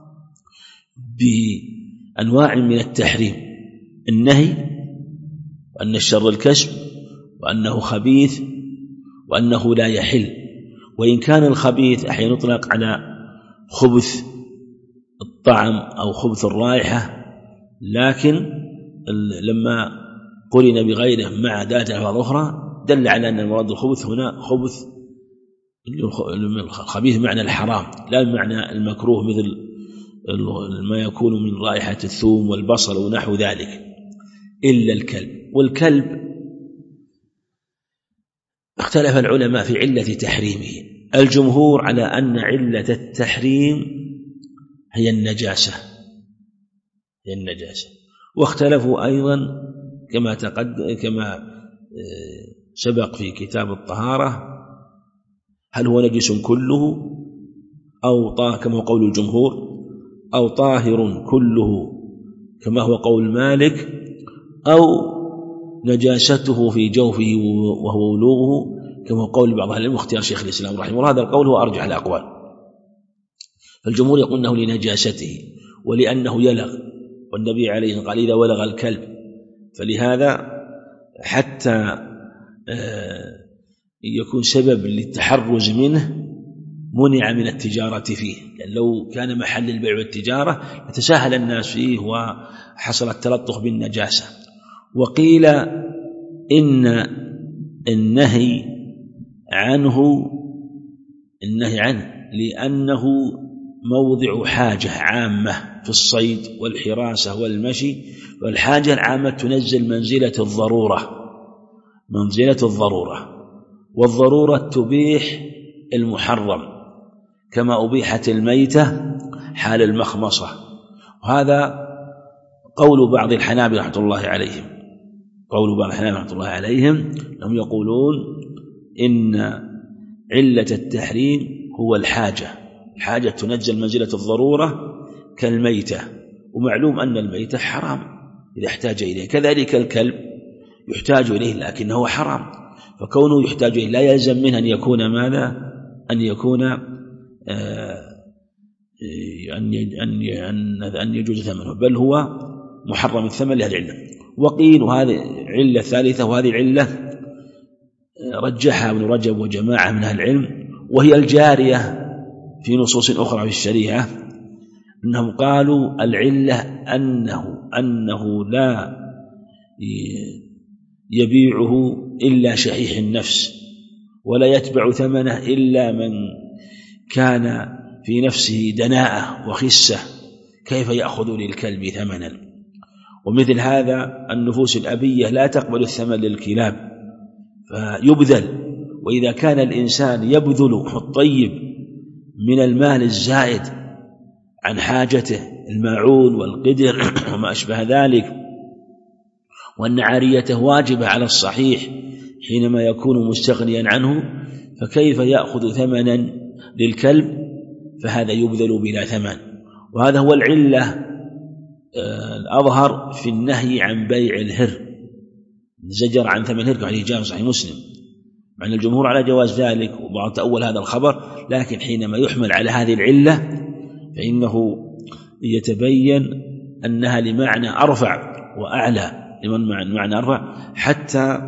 بأنواع من التحريم: النهي، وأن الشر الكسب، وأنه خبيث، وأنه لا يحل. وإن كان الخبيث أحيانا يطلق على خبث الطعم أو خبث الرائحة، لكن لما قرن بغيره مع ذات ألفاظ أخرى دل على أن المراد الخبث هنا خبث الخبيث معنى الحرام، لا بمعنى المكروه مثل ما يكون من رائحة الثوم والبصل ونحو ذلك. إلا الكلب. والكلب اختلف العلماء في علة تحريمه، الجمهور على أن علة التحريم هي النجاسة، واختلفوا أيضا كما سبق في كتاب الطهارة، هل هو نجس كله أو كما هو قول الجمهور، أو طاهر كله كما هو قول مالك، أو نجاسته في جوفه وهو ولوغه كما هو قول بعض أهل العلم واختيار شيخ الإسلام رحمه الله. هذا القول هو أرجح الأقوال. فالجمهور يقول أنه لنجاسته ولأنه يلغ، والنبي عليه الصلاة والسلام قال: إذا ولغ الكلب. فلهذا حتى يكون سبب للتحرز منه منع من التجارة فيه، لأن لو كان محل البيع والتجارة لتساهل الناس فيه وحصل التلطخ بالنجاسة. وقيل إن النهي عنه لأنه موضع حاجة عامة في الصيد والحراسة والمشي، والحاجة العامة تنزل منزلة الضرورة، والضرورة تبيح المحرم كما أبيحت الميتة حال المخمصة. وهذا قول بعض الحنابلة رحمة الله عليهم، هم يقولون إن علة التحريم هو الحاجة تنزل منزلة الضرورة كالميتة، ومعلوم أن الميتة حرام إذا احتاج إليه، كذلك الكلب يحتاج إليه لكنه حرام. فكونه يحتاج إليه لا يلزم منه أن يكون ماذا؟ أن يكون أن يجوز ثمنه، بل هو محرم الثمن لهذه العلة. وقيل وهذه علة ثالثة، وهذه العلة رجحها ابن رجب وجماعة من أهل العلم، وهي الجارية في نصوص أخرى في الشريعة، أنهم قالوا العلة أنه لا يبيعه إلا شحيح النفس، ولا يتبع ثمنه إلا من كان في نفسه دناءة وخسة، كيف يأخذ للكلب ثمنا؟ ومثل هذا النفوس الأبية لا تقبل الثمن للكلاب فيبذل، وإذا كان الإنسان يبذل الطيب من المال الزائد عن حاجته، الماعون والقدر وما أشبه ذلك، وأن عاريته واجبة على الصحيح حينما يكون مستغنيا عنه، فكيف يأخذ ثمنا للكلب؟ فهذا يبذل بلا ثمن. وهذا هو العلة الأظهر في النهي عن بيع الهر، زجر عن ثمن الهر كما جاء في صحيح مسلم، مع أن الجمهور على جواز ذلك وبعض تأول هذا الخبر، لكن حينما يحمل على هذه العلة فإنه يتبين أنها لمعنى أرفع وأعلى، معنى أرفع، حتى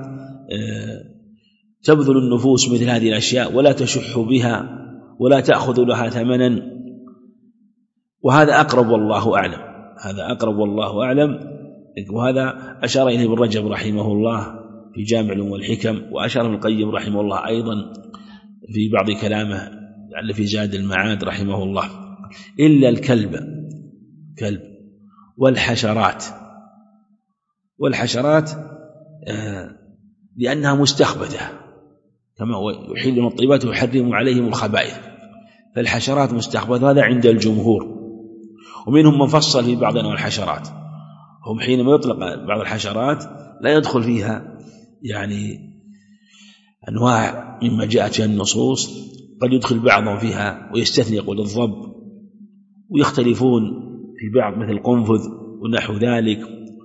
تبذل النفوس مثل هذه الأشياء ولا تشح بها ولا تأخذ لها ثمنا. وهذا أقرب والله أعلم، هذا أقرب والله أعلم. وهذا أشار إليه ابن رجب رحمه الله في جامع العلوم والحكم، وأشار ابن القيم رحمه الله أيضا في بعض كلامه لعل في زاد المعاد رحمه الله. إلا الكلب والحشرات لأنها مستخبثة، كما هو يحل من الطيبات ويحرم عليهم الخبائث، فالحشرات مستخبثة، هذا عند الجمهور. ومنهم من فصل في بعض أنواع الحشرات، هم حينما يطلق بعض الحشرات لا يدخل فيها يعني أنواع مما جاءت فيها النصوص، قد يدخل بعضهم فيها ويستثني يقول الضب، ويختلفون في بعض مثل القنفذ ونحو ذلك،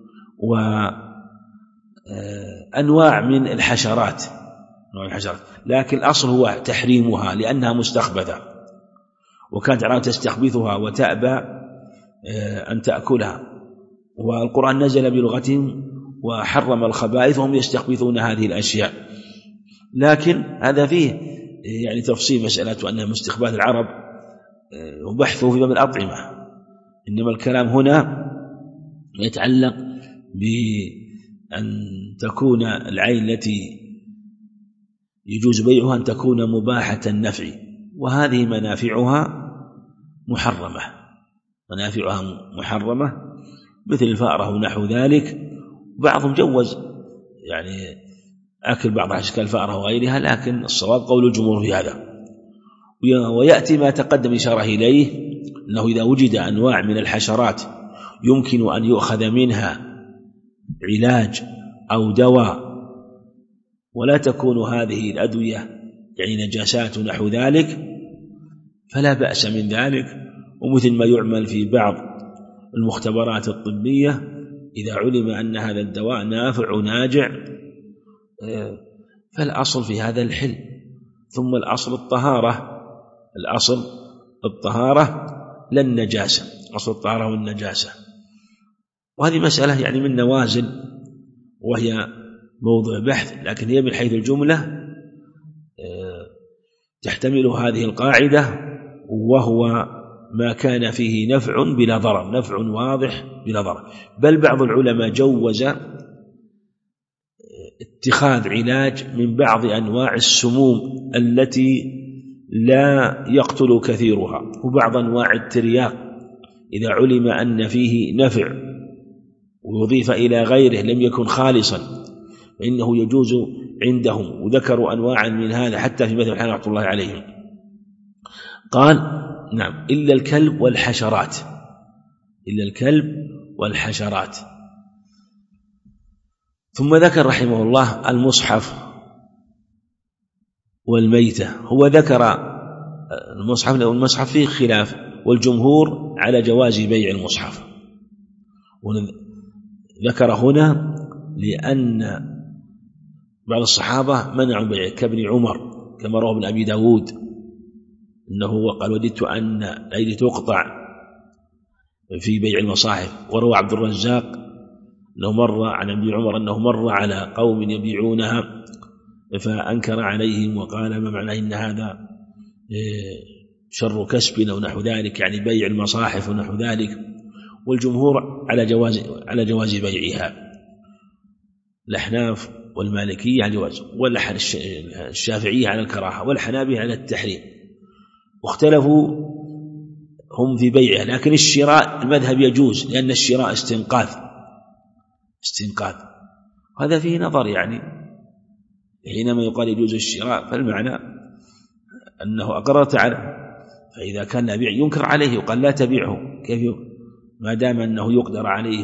وأنواع من الحشرات، لكن الأصل هو تحريمها لأنها مستخبثة، وكانت العرب تستخبثها وتأبى أن تأكلها، والقرآن نزل بلغتهم وحرم الخبائث وهم يستخبثون هذه الأشياء. لكن هذا فيه يعني تفصيل مسألة أنها مستخبث العرب وبحثه في باب الأطعمة، إنما الكلام هنا يتعلق بأن تكون العين التي يجوز بيعها أن تكون مباحة النفع، وهذه منافعها محرمة مثل الفأرة ونحو ذلك. بعضهم جوز يعني أكل بعض أشكال الفأرة وغيرها، لكن الصواب قول الجمهور في هذا. ويأتي ما تقدم إشارة إليه، أنه إذا وجد أنواع من الحشرات يمكن أن يؤخذ منها علاج أو دواء، ولا تكون هذه الأدوية يعني نجاسات نحو ذلك، فلا بأس من ذلك. ومثل ما يعمل في بعض المختبرات الطبية، إذا علم أن هذا الدواء نافع وناجع فالأصل في هذا الحل. ثم الأصل الطهارة لا النجاسة، أصل الطهارة والنجاسة. وهذه مسألة يعني من نوازل، وهي موضوع بحث، لكن هي من حيث الجملة تحتمل هذه القاعدة، وهو ما كان فيه نفع بلا ضرر، نفع واضح بلا ضرر. بل بعض العلماء جوز اتخاذ علاج من بعض أنواع السموم التي لا يقتل كثيرها، وبعض أنواع الترياق إذا علم أن فيه نفع ويضيف إلى غيره لم يكن خالصا فإنه يجوز عندهم، وذكروا أنواعا من هذا حتى في مثل الحنفية رحمة الله عليهم. قال نعم إلا الكلب والحشرات. ثم ذكر رحمه الله المصحف والميتة. هو ذكر المصحف فيه خلاف، والجمهور على جواز بيع المصحف. ذكر هنا لأن بعض الصحابة منعوا بيع كابن عمر كما رواه ابن أبي داود أنه قال وددت أن أيدي تقطع في بيع المصاحف. وروى عبد الرزاق أنه مر عن ابن عمر أنه مر على قوم يبيعونها فأنكر عليهم وقال ما معنى إن هذا شر كسب أو نحو ذلك، يعني بيع المصاحف ونحو ذلك. والجمهور على جواز بيعها، الأحناف والمالكية على الجواز، والشافعية على الكراهة، والحنابلة على التحريم. واختلفوا هم في بيعها، لكن الشراء المذهب يجوز لأن الشراء استنقاذ. هذا فيه نظر، يعني حينما يقال يجوز الشراء فالمعنى أنه أقررت عليه، فإذا كان بيع ينكر عليه وقال لا تبيعه كيف ما دام أنه يقدر عليه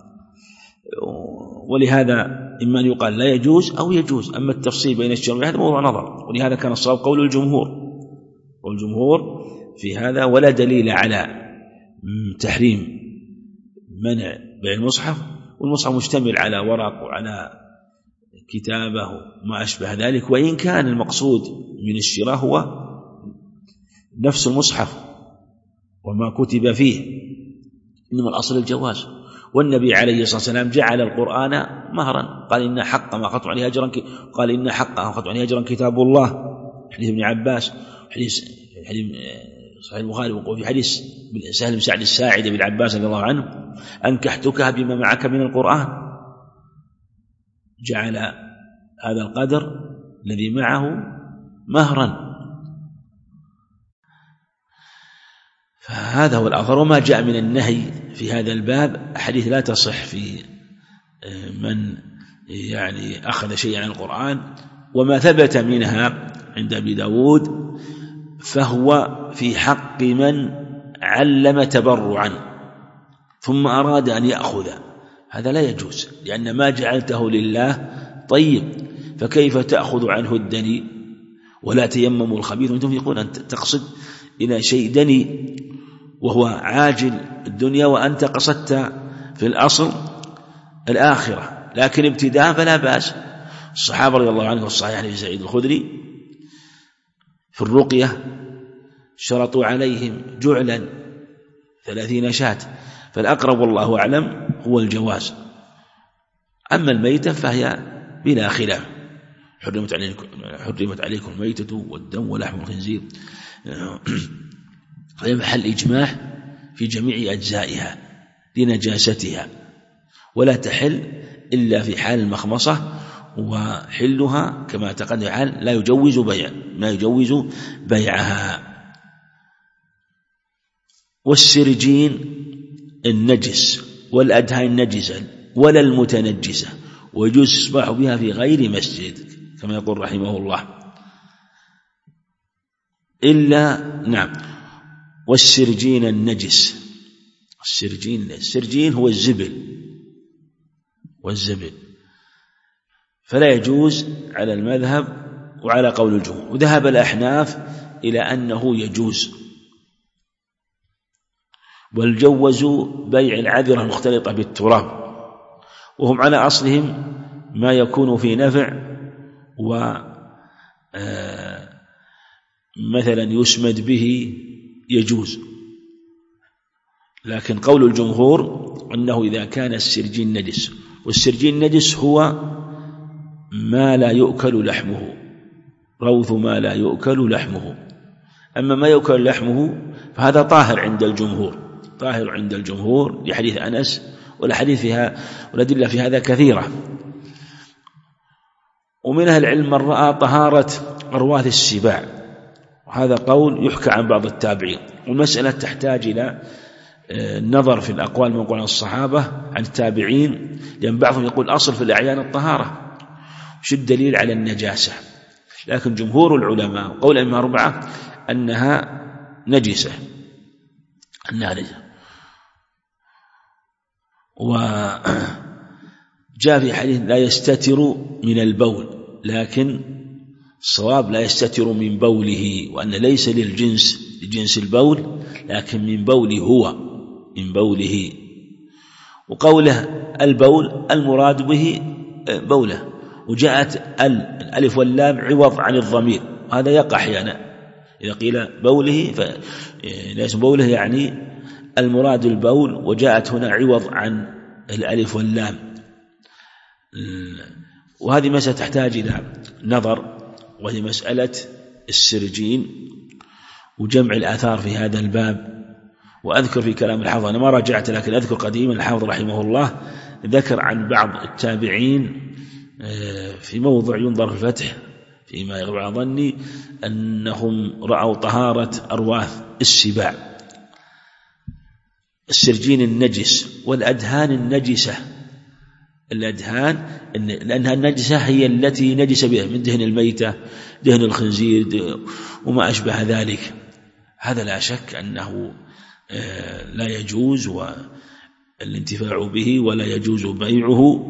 ولهذا إما أن يقال لا يجوز أو يجوز. أما التفصيل بين الشرع هذا موضوع نظر، ولهذا كان الصواب قول الجمهور في هذا، ولا دليل على تحريم منع بيع المصحف. والمصحف مشتمل على ورق وعلى كتابه وما أشبه ذلك، وإن كان المقصود من الشراء هو نفس المصحف وما كتب فيه، إنما الأصل الجواز. والنبي عليه الصلاة والسلام جعل القرآن مهرا، قال إن حق ما أخذت عليه أجرا، قال إن حق ما أخذت عليه أجرا كتاب الله، حديث ابن عباس، حديث صحيح البخاري، وفي حديث سهل بن سعد الساعدي بن عباس رضي الله عنه أنكحتك بما معك من القرآن، جعل هذا القدر الذي معه مهرا. فهذا هو الأثر. وما جاء من النهي في هذا الباب حديث لا تصح في من يعني أخذ شيئا عن القرآن. وما ثبت منها عند أبي داود فهو في حق من علم تبرعا ثم أراد أن يأخذ، هذا لا يجوز، لأن ما جعلته لله طيب، فكيف تأخذ عنه الدني ولا تيمموا الخبيث وتنفقون؟ أن تقصد إلى شيء دني وهو عاجل الدنيا، وأنت قصدت في الأصل الآخرة، لكن ابتداء فلا بأس. الصحابة رضي الله عنهم والصحيح عن سعيد الخدري في الرقية شرطوا عليهم جعلا 30 شاة، فالأقرب والله أعلم هو الجواز. أما الميتة فهي بلا خلاف، حرمت عليكم الميتة والدم ولحم الخنزير، هي محل إجماع في جميع أجزائها لنجاستها، ولا تحل إلا في حال المخمصة، وحلها كما تقدم حال لا يجوز بيعها. والسرجين النجس والأدهان النجسة ولا المتنجسة، ويجوز الإصباح بها في غير مسجد كما يقول رحمه الله إلا والسرجين النجس. السرجين هو الزبل، فلا يجوز على المذهب وعلى قول الجمهور. وذهب الأحناف إلى أنه يجوز، والجوزوا بيع العذرة المختلطة بالتراب، وهم على أصلهم ما يكون في نفع ومثلا يسمد به يجوز. لكن قول الجمهور أنه إذا كان السرجين نجس، والسرجين نجس هو ما لا يؤكل لحمه، روث ما لا يؤكل لحمه. أما ما يؤكل لحمه فهذا طاهر عند الجمهور لحديث أنس، والحديث فيها والأدلة في هذا كثيرة. ومن أهل العلم من رأى طهارة أرواث السباع، وهذا قول يحكى عن بعض التابعين، والمسألة تحتاج إلى النظر في الأقوال من قول الصحابة عن التابعين، لأن بعضهم يقول أصل في الأعيان الطهارة، وش الدليل على النجاسة؟ لكن جمهور العلماء قول الأئمة 4 أنها نجسة. وجاء في حديث لا يستتر من البول، لكن الصواب لا يستتر من بوله، وأن ليس لجنس البول، لكن من بوله. وقوله البول المراد به بوله، وجاءت الألف واللام عوض عن الضمير، هذا يقع أحيانا إذا قيل بوله ليس بوله يعني المراد البول، وجاءت هنا عوض عن الألف واللام. وهذه مسألة تحتاج إلى نظر، وهي مسألة السرجين وجمع الآثار في هذا الباب. وأذكر في كلام الحافظ، أنا ما رجعت لكن أذكر قديما الحافظ رحمه الله ذكر عن بعض التابعين في موضع ينظر في الفتح فيما يغلب على ظني أنهم رأوا طهارة أرواث السباع، السرجين النجس والأدهان النجسة. الأدهان لأنها النجسة هي التي نجس بها من دهن الميتة، دهن الخنزير وما أشبه ذلك. هذا لا شك أنه لا يجوز والانتفاع به ولا يجوز بيعه،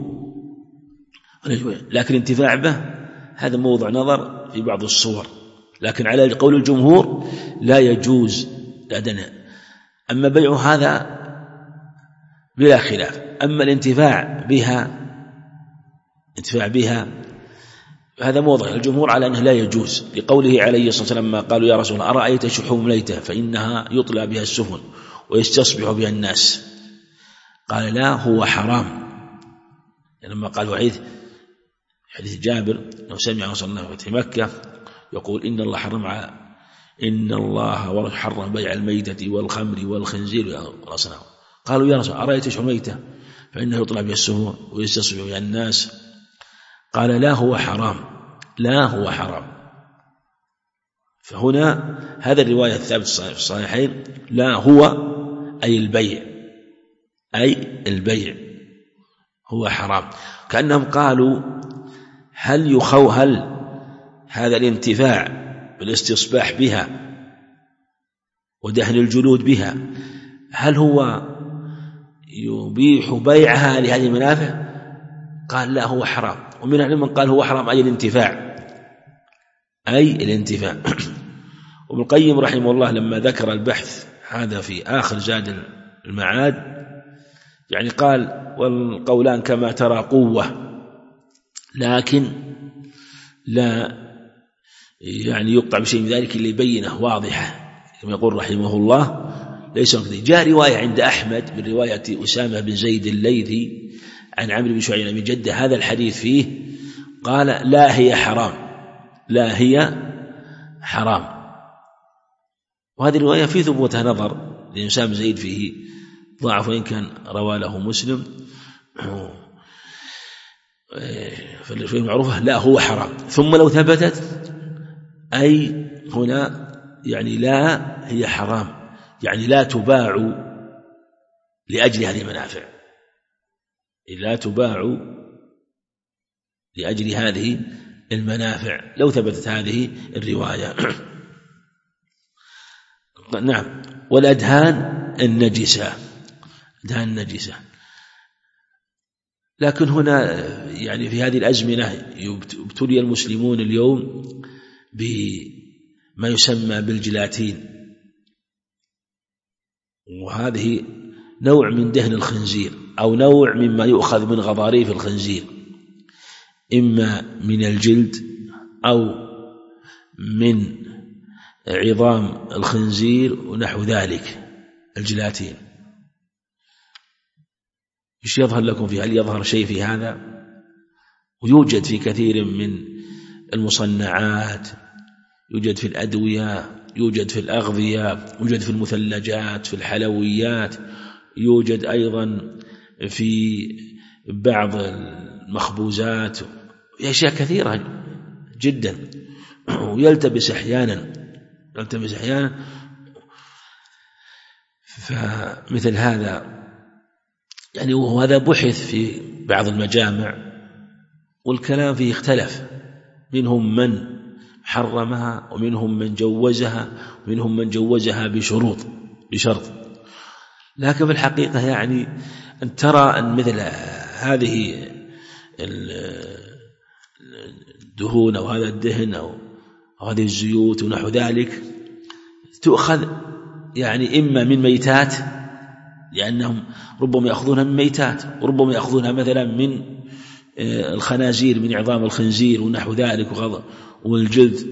لكن الانتفاع به هذا موضع نظر في بعض الصور، لكن على قول الجمهور لا يجوز الأدنى. أما بيع هذا بلا خلاف. أما الانتفاع بها هذا موضع الجمهور على أنه لا يجوز، لقوله عليه الصلاة والسلام ما قالوا يا رسول الله أرأيت شحوم ميتة فإنها يطلى بها السفن ويستصبح بها الناس، قال لا هو حرام. لما قال وعيد حديث جابر لو سمع رسول الله في فتح مكة يقول إن الله حرم بيع الميتة والخمر والخنزير والأصنام، قالوا يا رسول أرأيت شحوم ميتة فإنه يطلع بها السفن ويستصبح بها الناس، قال لا هو حرام. فهنا هذا الرواية الثابت في الصحيحين لا هو أي البيع هو حرام. كأنهم قالوا هل هذا الانتفاع بالاستصباح بها ودهن الجلود بها هل هو يبيح بيعها لهذه المنافع؟ قال لا هو حرام. ومن أهل من قال هو حرام أي الانتفاع. وابن القيم رحمه الله لما ذكر البحث هذا في آخر زاد المعاد يعني قال والقولان كما ترى قوة، لكن لا يعني يقطع بشيء من ذلك اللي يبينه واضحة كما يقول رحمه الله. ليس جاء رواية عند أحمد من رواية أسامة بن زيد الليثي عن عمرو بن شعيب بن جدة هذا الحديث فيه قال لا هي حرام. وهذه الرواية في ثبوتها نظر، لأن أسامة بن زيد فيه ضعف وإن كان روى له مسلم، فالشيء معروفة لا هو حرام. ثم لو ثبتت أي هنا يعني لا هي حرام، يعني لا تباع لأجل هذه المنافع، لا تباع لأجل هذه المنافع لو ثبتت هذه الرواية. نعم. والأدهان النجسة لكن هنا يعني في هذه الأزمنة يبتلي المسلمون اليوم بما يسمى بالجلاتين، وهذه نوع من دهن الخنزير أو نوع مما يؤخذ من غضاريف الخنزير، إما من الجلد أو من عظام الخنزير ونحو ذلك الجلاتين. إيش يظهر لكم في هل يظهر شيء في هذا؟ ويوجد في كثير من المصنعات، يوجد في الأدوية، يوجد في الأغذية، يوجد في المثلجات، في الحلويات، يوجد أيضا في بعض المخبوزات، أشياء كثيرة جدا، ويلتبس أحيانا. فمثل هذا يعني وهذا بحث في بعض المجامع والكلام فيه اختلف، منهم من حرمها ومنهم من جوزها ومنهم من جوزها بشرط. لكن في الحقيقة يعني أن ترى أن مثل هذه الدهون أو هذا الدهن أو هذه الزيوت ونحو ذلك تؤخذ يعني إما من ميتات، لأنهم ربما يأخذونها من ميتات، وربما يأخذونها مثلا من الخنازير من عظام الخنزير ونحو ذلك والجلد،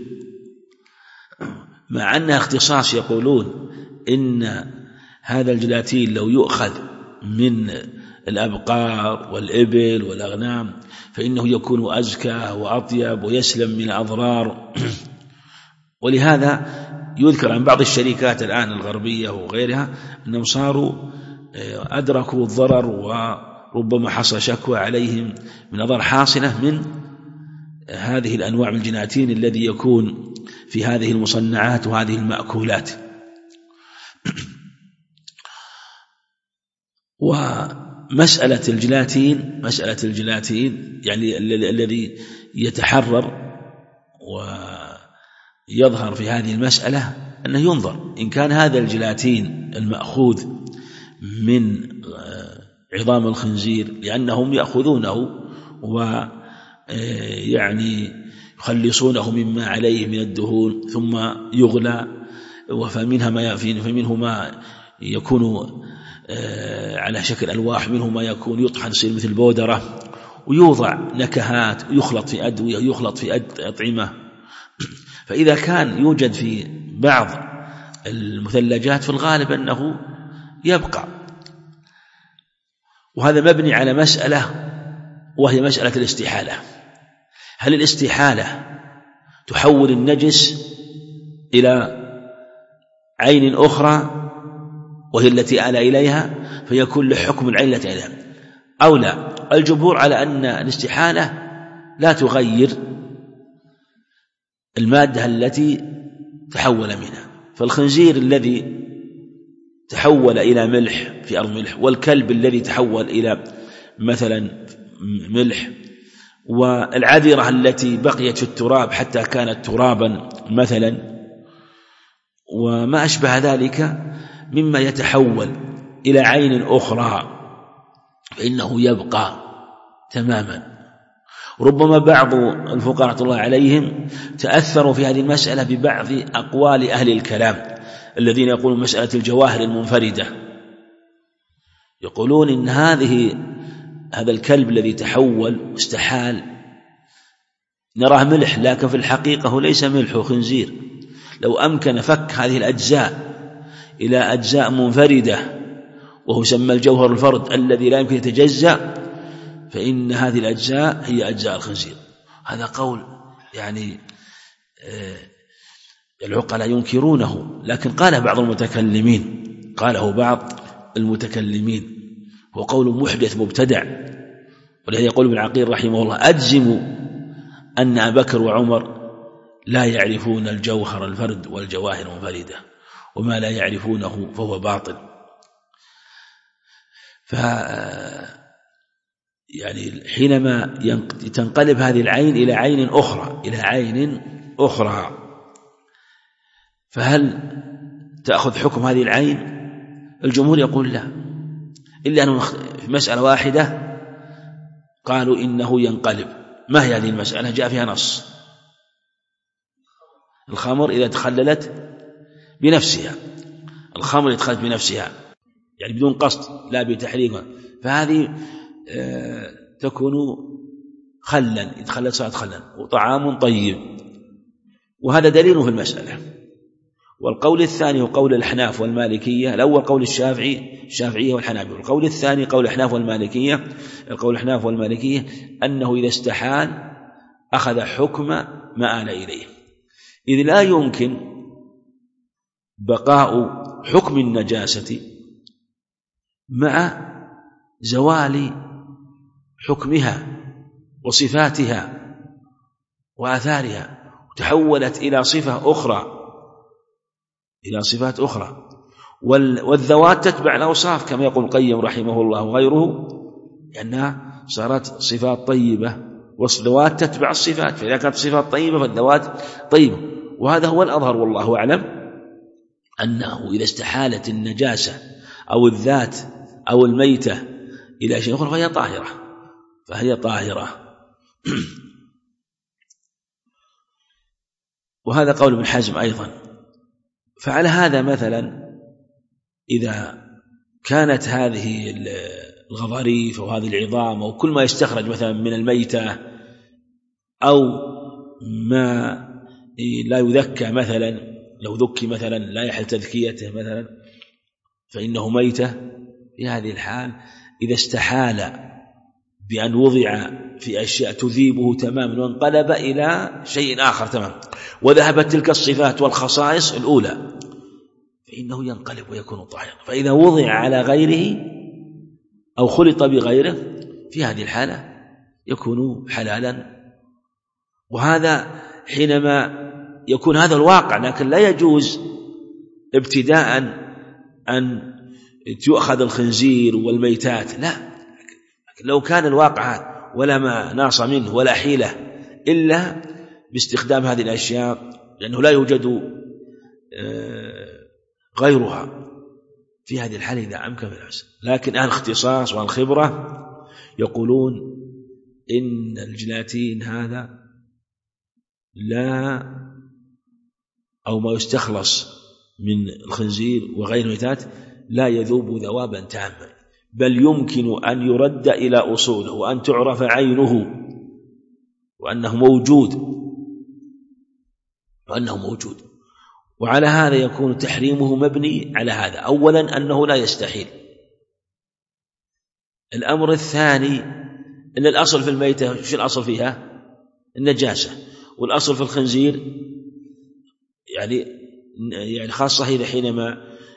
مع أنها اختصاص يقولون إن هذا الجلاتين لو يؤخذ من الأبقار والإبل والأغنام فإنه يكون أزكى وأطيب ويسلم من الأضرار. ولهذا يذكر عن بعض الشركات الآن الغربية وغيرها أنهم صاروا أدركوا الضرر وربما حصل شكوى عليهم من أضرار حاصلة من هذه الأنواع من الجلاتين الذي يكون في هذه المصنعات وهذه المأكولات. ومسألة الجلاتين يعني الذي يتحرر ويظهر في هذه المسألة أنه ينظر إن كان هذا الجلاتين المأخوذ من عظام الخنزير، لأنهم يأخذونه ويعني يخلصونه مما عليه من الدهون ثم يغلى، فمنه ما يكون على شكل ألواح، منه ما يكون يطحن يصير مثل بودرة ويوضع نكهات ويخلط في أدوية ويخلط في أطعمة. فإذا كان يوجد في بعض المثلجات في الغالب أنه يبقى، وهذا مبني على مسألة وهي مسألة الاستحالة. هل الاستحالة تحول النجس إلى عين أخرى وهي التي آل إليها فيكون لحكم العين التي إليها، أو لا؟ الجمهور على أن الاستحالة لا تغير المادة التي تحول منها. فالخنزير الذي تحول إلى ملح في أرض ملح، والكلب الذي تحول إلى مثلا ملح، والعذرة التي بقيت في التراب حتى كانت ترابا مثلا، وما أشبه ذلك مما يتحول إلى عين أخرى فإنه يبقى تماما. ربما بعض الفقهاء رحمة الله عليهم تأثروا في هذه المسألة ببعض أقوال أهل الكلام الذين يقولون مسألة الجواهر المنفردة، يقولون إن هذا الكلب الذي تحول واستحال نراه ملح، لكن في الحقيقة هو ليس ملح وخنزير. لو أمكن فك هذه الأجزاء إلى أجزاء منفردة وهو سمى الجوهر الفرد الذي لا يمكن يتجزأ، فإن هذه الأجزاء هي أجزاء الخنزير. هذا قول يعني العقلاء ينكرونه، لكن قاله بعض المتكلمين هو قول محدث مبتدع. ولهذا يقول ابن عقيل رحمه الله: أجزم أن أبا بكر وعمر لا يعرفون الجوهر الفرد والجواهر المنفردة، وما لا يعرفونه فهو باطل. يعني حينما تنقلب هذه العين إلى عين أخرى، فهل تأخذ حكم هذه العين؟ الجمهور يقول لا، إلا أنه في مسألة واحدة قالوا إنه ينقلب. ما هي هذه المسألة؟ جاء فيها نص: الخمر إذا تخللت بنفسها، يعني بدون قصد لا بتحريمها، فهذه تكون خلا، يتخلل صارت خلا، وطعام طيب، وهذا دليل في المسألة. والقول الثاني هو قول الأحناف والمالكية. الأول قول الشافعية والحنابلة، والقول الثاني قول الأحناف والمالكية. القول الأحناف والمالكية أنه إذا استحال أخذ حكم ما آل إليه، إذ لا يمكن بقاء حكم النجاسة مع زوال حكمها وصفاتها وآثارها، وتحولت إلى صفة أخرى، إلى صفات أخرى. والذوات تتبع الأوصاف كما يقول القيم رحمه الله وغيره، لأنها صارت صفات طيبة، والذوات تتبع الصفات، فإذا كانت صفات طيبة فالذوات طيبة. وهذا هو الأظهر والله أعلم، أنه إذا استحالت النجاسة أو الذات أو الميتة إلى شيء أخرى فهي طاهرة. وهذا قول ابن حزم أيضا. فعلى هذا مثلا إذا كانت هذه الغضاريف أو هذه العظام أو كل ما يستخرج مثلا من الميتة أو ما لا يذكى مثلا، لو ذكي مثلا لا يحل تذكيته مثلا فإنه ميتة. في هذه الحال إذا استحال بأن وضع في أشياء تذيبه تماما وانقلب إلى شيء آخر تماما وذهبت تلك الصفات والخصائص الأولى فإنه ينقلب ويكون طاهرا. فإذا وضع على غيره أو خلط بغيره في هذه الحالة يكون حلالا. وهذا حينما يكون هذا الواقع، لكن لا يجوز ابتداء أن تؤخذ الخنزير والميتات، لا. لو كان الواقع ولا ما ناص منه ولا حيلة إلا باستخدام هذه الأشياء لأنه لا يوجد غيرها، في هذه الحالة إذا أمكن بالعسل. لكن أهل الاختصاص والخبرة يقولون إن الجلاتين هذا لا، أو ما يستخلص من الخنزير وغير الميتات لا يذوب ذوابا تاما، بل يمكن أن يرد إلى أصوله وأن تعرف عينه وأنه موجود. وعلى هذا يكون تحريمه مبني على هذا. أولا أنه لا يستحيل. الأمر الثاني أن الأصل في الميتة شو الأصل فيها؟ النجاسة. والأصل في الخنزير يعني خاصة حينما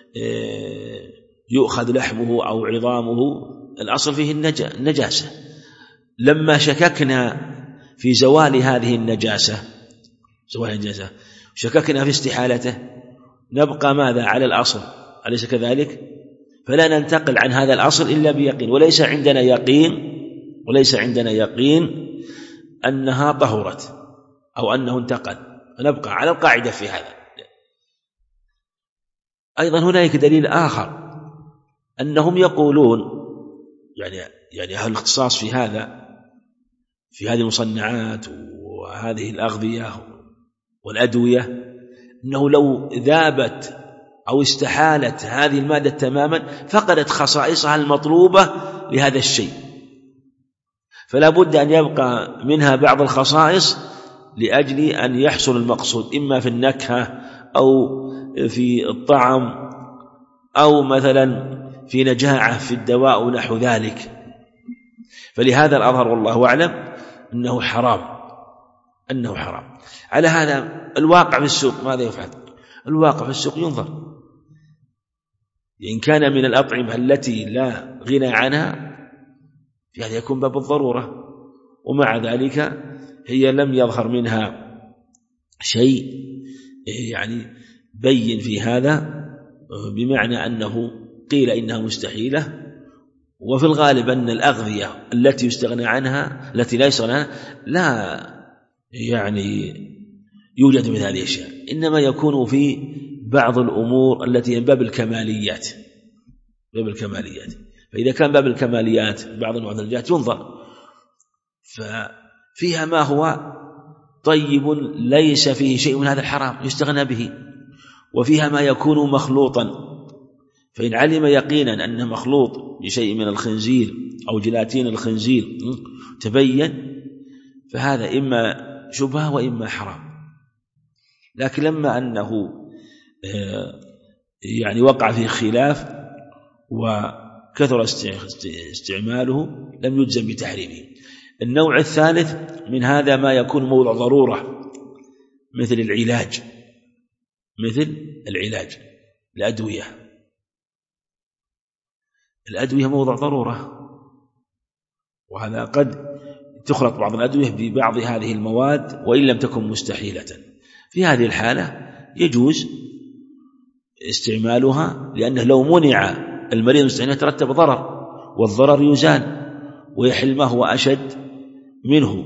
يؤخذ لحمه أو عظامه الأصل فيه النجاسة. لما شككنا في زوال هذه النجاسة شككنا في استحالته نبقى ماذا؟ على الأصل، أليس كذلك؟ فلا ننتقل عن هذا الأصل إلا بيقين، وليس عندنا يقين أنها طهرت أو أنه انتقل، فنبقى على القاعدة في هذا. أيضا هناك دليل آخر أنهم يقولون يعني أهل الاختصاص في هذه المصنعات وهذه الأغذية والأدوية أنه لو ذابت أو استحالت هذه المادة تماما فقدت خصائصها المطلوبة لهذا الشيء، فلا بد أن يبقى منها بعض الخصائص لأجل أن يحصل المقصود، إما في النكهة أو في الطعم أو مثلا في نجاعة في الدواء ونحو ذلك. فلهذا الأظهر والله أعلم أنه حرام. على هذا الواقع في السوق ماذا يفعل؟ الواقع في السوق ينظر، إن كان من الأطعمة التي لا غنى عنها في هذا يكون باب الضرورة، ومع ذلك هي لم يظهر منها شيء بين في هذا، بمعنى أنه قيل إنها مستحيلة. وفي الغالب أن الأغذية التي يستغنى عنها التي لا يستغنى عنها لا يوجد من هذه الأشياء، إنما يكون في بعض الأمور التي من باب الكماليات. فإذا كان باب الكماليات بعض المعتلجات ينظر، ففيها ما هو طيب ليس فيه شيء من هذا الحرام يستغنى به، وفيها ما يكون مخلوطا، فإن علم يقينا أنه مخلوط بشيء من الخنزير أو جلاتين الخنزير تبين، فهذا إما شبهة وإما حرام. لكن لما أنه وقع فيه خلاف وكثر استعماله لم يجزم بتحريمه. النوع الثالث من هذا ما يكون موضع ضرورة، مثل العلاج الأدوية موضع ضرورة، وهذا قد تخلط بعض الأدوية ببعض هذه المواد وإن لم تكن مستحيلة. في هذه الحالة يجوز استعمالها، لأنه لو منع المريض مستحيل يترتب ضرر، والضرر يزال ويحل ما هو أشد منه.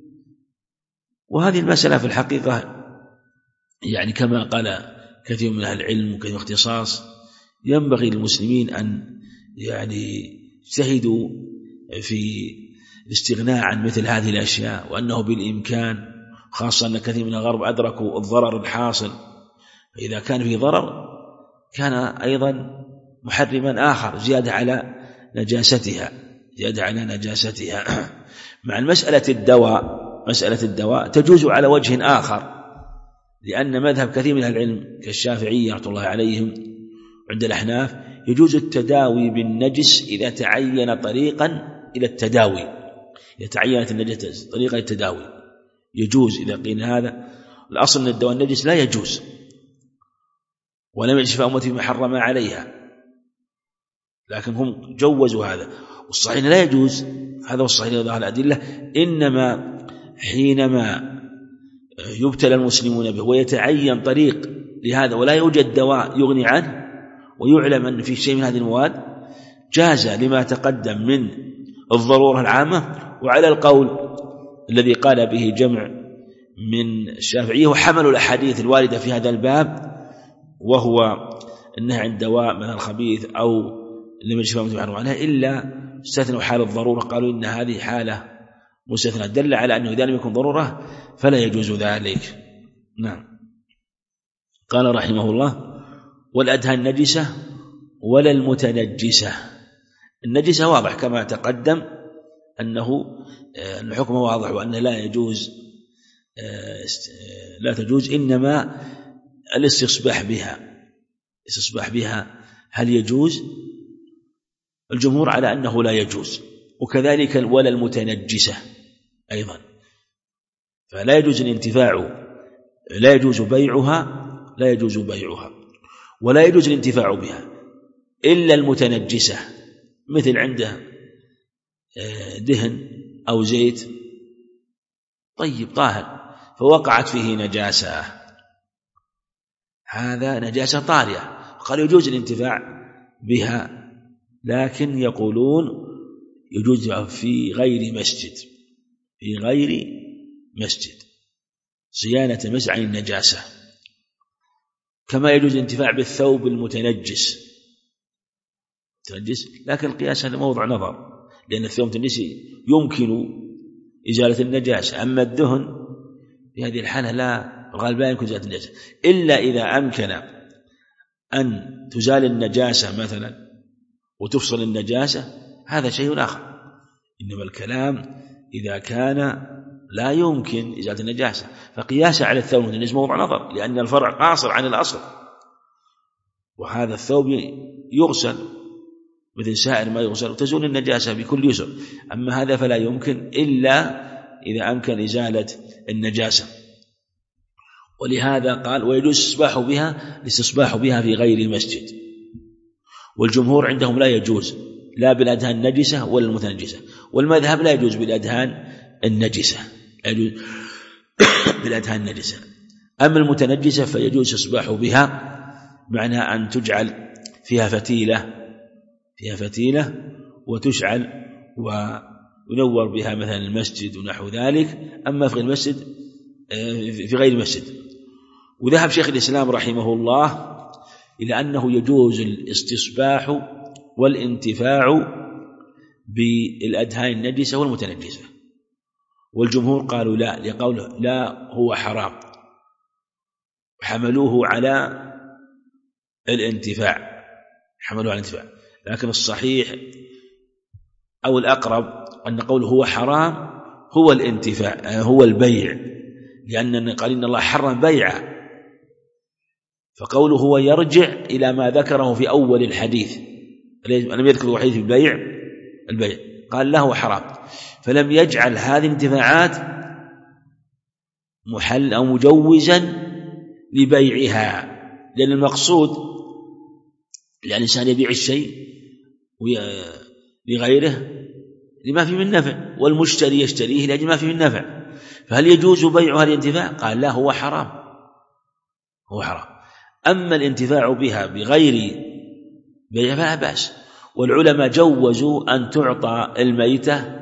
وهذه المسألة في الحقيقة كما قال كثير من أهل العلم وكثير من الاختصاص ينبغي للمسلمين أن يجتهدوا في الاستغناء عن مثل هذه الأشياء، وأنه بالإمكان، خاصة أن كثير من الغرب أدركوا الضرر الحاصل، فإذا كان في ضرر كان أيضا محرما آخر زيادة على نجاستها، زيادة على نجاستها. مع مسألة الدواء تجوز على وجه آخر، لأن مذهب كثير من العلم كالشافعية رحمة الله عليهم عند الأحناف يجوز التداوي بالنجس إذا تعين طريقا إلى التداوي، إذا تعينت النجاسة طريقة التداوي يجوز. إذا قيل هذا الأصل أن الدواء النجس لا يجوز، ولم يجد في أمتي ما حرم عليها، لكن هم جوزوا هذا. والصحيح لا يجوز، هذا هو الصحيح لظاهر الأدلة. إنما حينما يبتلى المسلمون به ويتعين طريق لهذا ولا يوجد دواء يغني عنه، ويعلم أن في شيء من هذه المواد، جاز لما تقدم من الضرورة العامة. وعلى القول الذي قال به جمع من الشافعية وحملوا الأحاديث الواردة في هذا الباب، وهو أنها عند دواء من الخبيث أو لم يجد فيه ما حرم عليها، إلا استثنوا حال الضرورة، قالوا إن هذه حالة مستثنى، دل على أنه إذا لم يكن ضرورة فلا يجوز ذلك. نعم. قال رحمه الله: والأدهان النجسة ولا المتنجسة. النجسة واضح كما تقدم أنه الحكم واضح، وأن لا تجوز، إنما الاستصباح بها هل يجوز؟ الجمهور على أنه لا يجوز، وكذلك ولا المتنجسة أيضا، فلا يجوز الانتفاع، لا يجوز بيعها ولا يجوز الانتفاع بها إلا المتنجسة، مثل عنده دهن أو زيت طيب طاهر فوقعت فيه نجاسة، هذا نجاسة طارئة، قال يجوز الانتفاع بها، لكن يقولون يجوز في غير مسجد صيانة مسح عن النجاسة، كما يجوز الانتفاع بالثوب المتنجس، لكن القياس هذا موضع نظر، لأن الثوب المتنجس يمكن إزالة النجاسة، أما الدهن في هذه الحالة لا، غالبا يمكن إزالة النجاسة إلا إذا أمكن أن تزال النجاسة مثلا وتفصل النجاسة، هذا شيء آخر. إنما الكلام إذا كان لا يمكن إزالة النجاسة، فقياسه على الثوب المتنجس موضع نظر، لأن الفرع قاصر عن الأصل، وهذا الثوب يغسل مثل سائر ما يغسل وتزول النجاسة بكل يسر، أما هذا فلا يمكن إلا إذا أمكن إزالة النجاسة. ولهذا قال ويجوز الاستصباح بها في غير مسجد، والجمهور عندهم لا يجوز لا بالأدهان النجسة ولا المتنجسة، والمذهب لا يجوز بالأدهان النجسة، لا يجوز بالأدهان النجسة. أما المتنجسة فيجوز الاستصباح بها، معنى أن تجعل فيها فتيلة وتشعل وينور بها مثلا المسجد ونحو ذلك. أما في غير المسجد، وذهب شيخ الإسلام رحمه الله إلى أنه يجوز الاستصباح والانتفاع بالأدهان النجسة والمتنجسة، والجمهور قالوا لا، لقوله لا هو حرام، حملوه على الانتفاع، لكن الصحيح أو الأقرب أن قوله هو حرام هو الانتفاع، هو البيع، لأن قال إن الله حرم بيعه، فقوله هو يرجع إلى ما ذكره في أول الحديث، لم يذكر حديث البيع قال له حرام، فلم يجعل هذه الانتفاعات محل أو مجوزا لبيعها، لأن المقصود لأن الإنسان يبيع الشيء لغيره لما فيه من نفع، والمشتري يشتريه لأجل ما فيه من نفع، فهل يجوز بيع هذه الانتفاع؟ قال لا هو حرام. أما الانتفاع بها بغير بيع فلا بأس، والعلماء جوزوا أن تعطى الميتة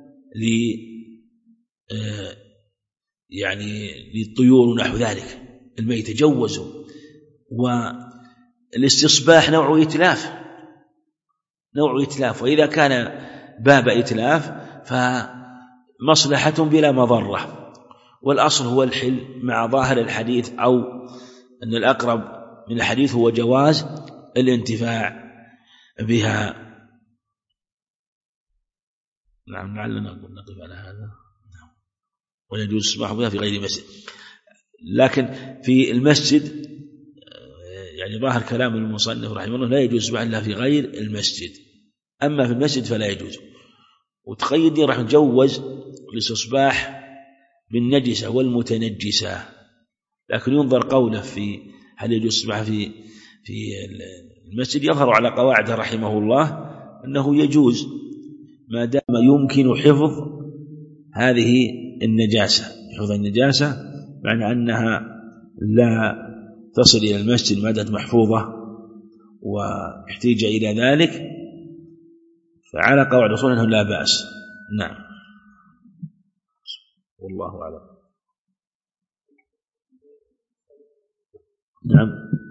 للطيور ونحو ذلك، الميتة جوزوا. والاستصباح نوع إتلاف، وإذا كان باب إتلاف فمصلحة بلا مضرة، والأصل هو الحل مع ظاهر الحديث، أو أن الأقرب من الحديث هو جواز الانتفاع بها. نعم لعلنا نقف على هذا. نعم. ويجوز السباحة بها في غير مسجد، لكن في المسجد يعني ظاهر كلام المصنف رحمه الله لا يجوز السباحة إلا في غير المسجد، أما في المسجد فلا يجوز. وتقيد راح نجوز الاستصباح بالنجسة والمتنجسة، لكن ينظر قوله في هل يجوز السباحة في المسجد، يظهر على قواعد رحمه الله أنه يجوز ما دام يمكن حفظ هذه النجاسة، حفظ النجاسة معنى أنها لا تصل إلى المسجد ما دامت محفوظة واحتيج إلى ذلك، فعلى قواعد الأصول أنه لا بأس. نعم والله أعلم. نعم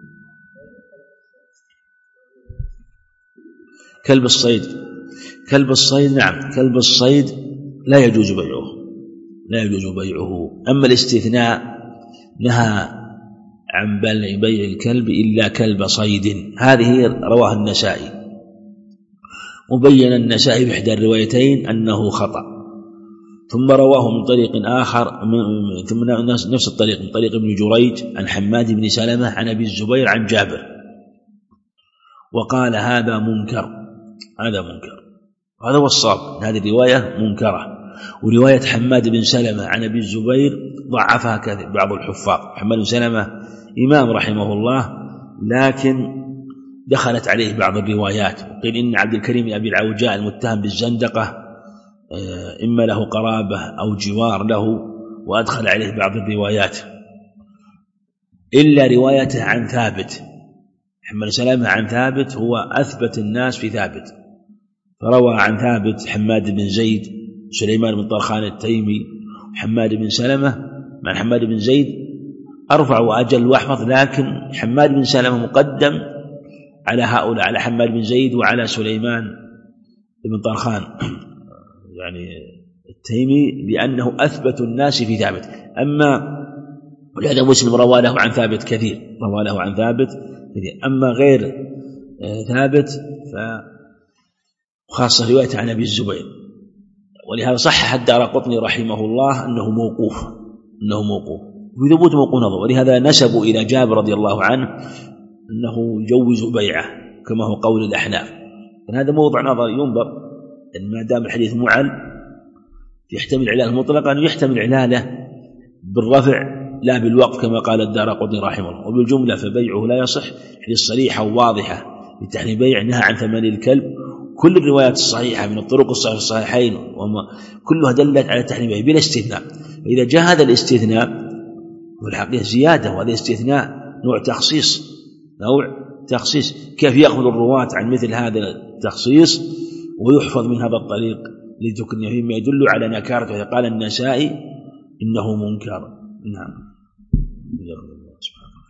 كلب الصيد نعم كلب الصيد لا يجوز بيعه. أما الاستثناء نهى عن بيع الكلب إلا كلب صيد، هذه رواه النسائي، وبين النسائي بإحدى الروايتين أنه خطأ، ثم رواه من طريق آخر ثم نفس الطريق من طريق ابن جريج عن حماد بن سلمة عن أبي الزبير عن جابر، وقال هذا منكر. هذا هو الصواب، هذه الرواية منكرة. ورواية حماد بن سلمة عن أبي الزبير ضعفها بعض الحفاظ. حماد بن سلمة إمام رحمه الله، لكن دخلت عليه بعض الروايات، وقيل إن عبد الكريم أبي العوجاء المتهم بالزندقة إما له قرابة أو جوار له، وأدخل عليه بعض الروايات إلا روايته عن ثابت. حماد بن سلمة عن ثابت هو أثبت الناس في ثابت، فروى عن ثابت حماد بن زيد سليمان بن طرخان التيمي وحماد بن سلمة، مع حماد بن زيد أرفع وأجل وأحفظ، لكن حماد بن سلمة مقدم على هؤلاء، على حماد بن زيد وعلى سليمان بن طرخان يعني التيمي، لأنه أثبت الناس في ثابت. أما ولهذا مسلم روى له عن ثابت كثير، أما غير ثابت فخاصة رواية عن أبي الزبير. ولهذا صحح الدارقطني رحمه الله أنه موقوف في ثبوت موقوف نظر، ولهذا نسبوا إلى جابر رضي الله عنه أنه يجوز بيعه كما هو قول الأحناف. هذا موضع نظر، ينظر أن ما دام الحديث معل يحتمل علاله مطلقا، أن يحتمل علاله بالرفع لا بالوقف كما قال الدارقطني رحمه الله. وبالجملة فبيعه لا يصح، حديث صريحة وواضحة لتحريم بيع، نهى عن ثمن الكلب. كل الروايات الصحيحة من الطرق الصحيحة الصحيحين كلها دلت على تحريم بيع بلا استثناء. إذا جاء هذا الاستثناء والحقيقة زيادة، وهذا استثناء نوع تخصيص، كيف يأخذ الرواة عن مثل هذا التخصيص ويحفظ من هذا الطريق لتكن فيما يدل على نكارته. قال النسائي إنه منكر. نعم.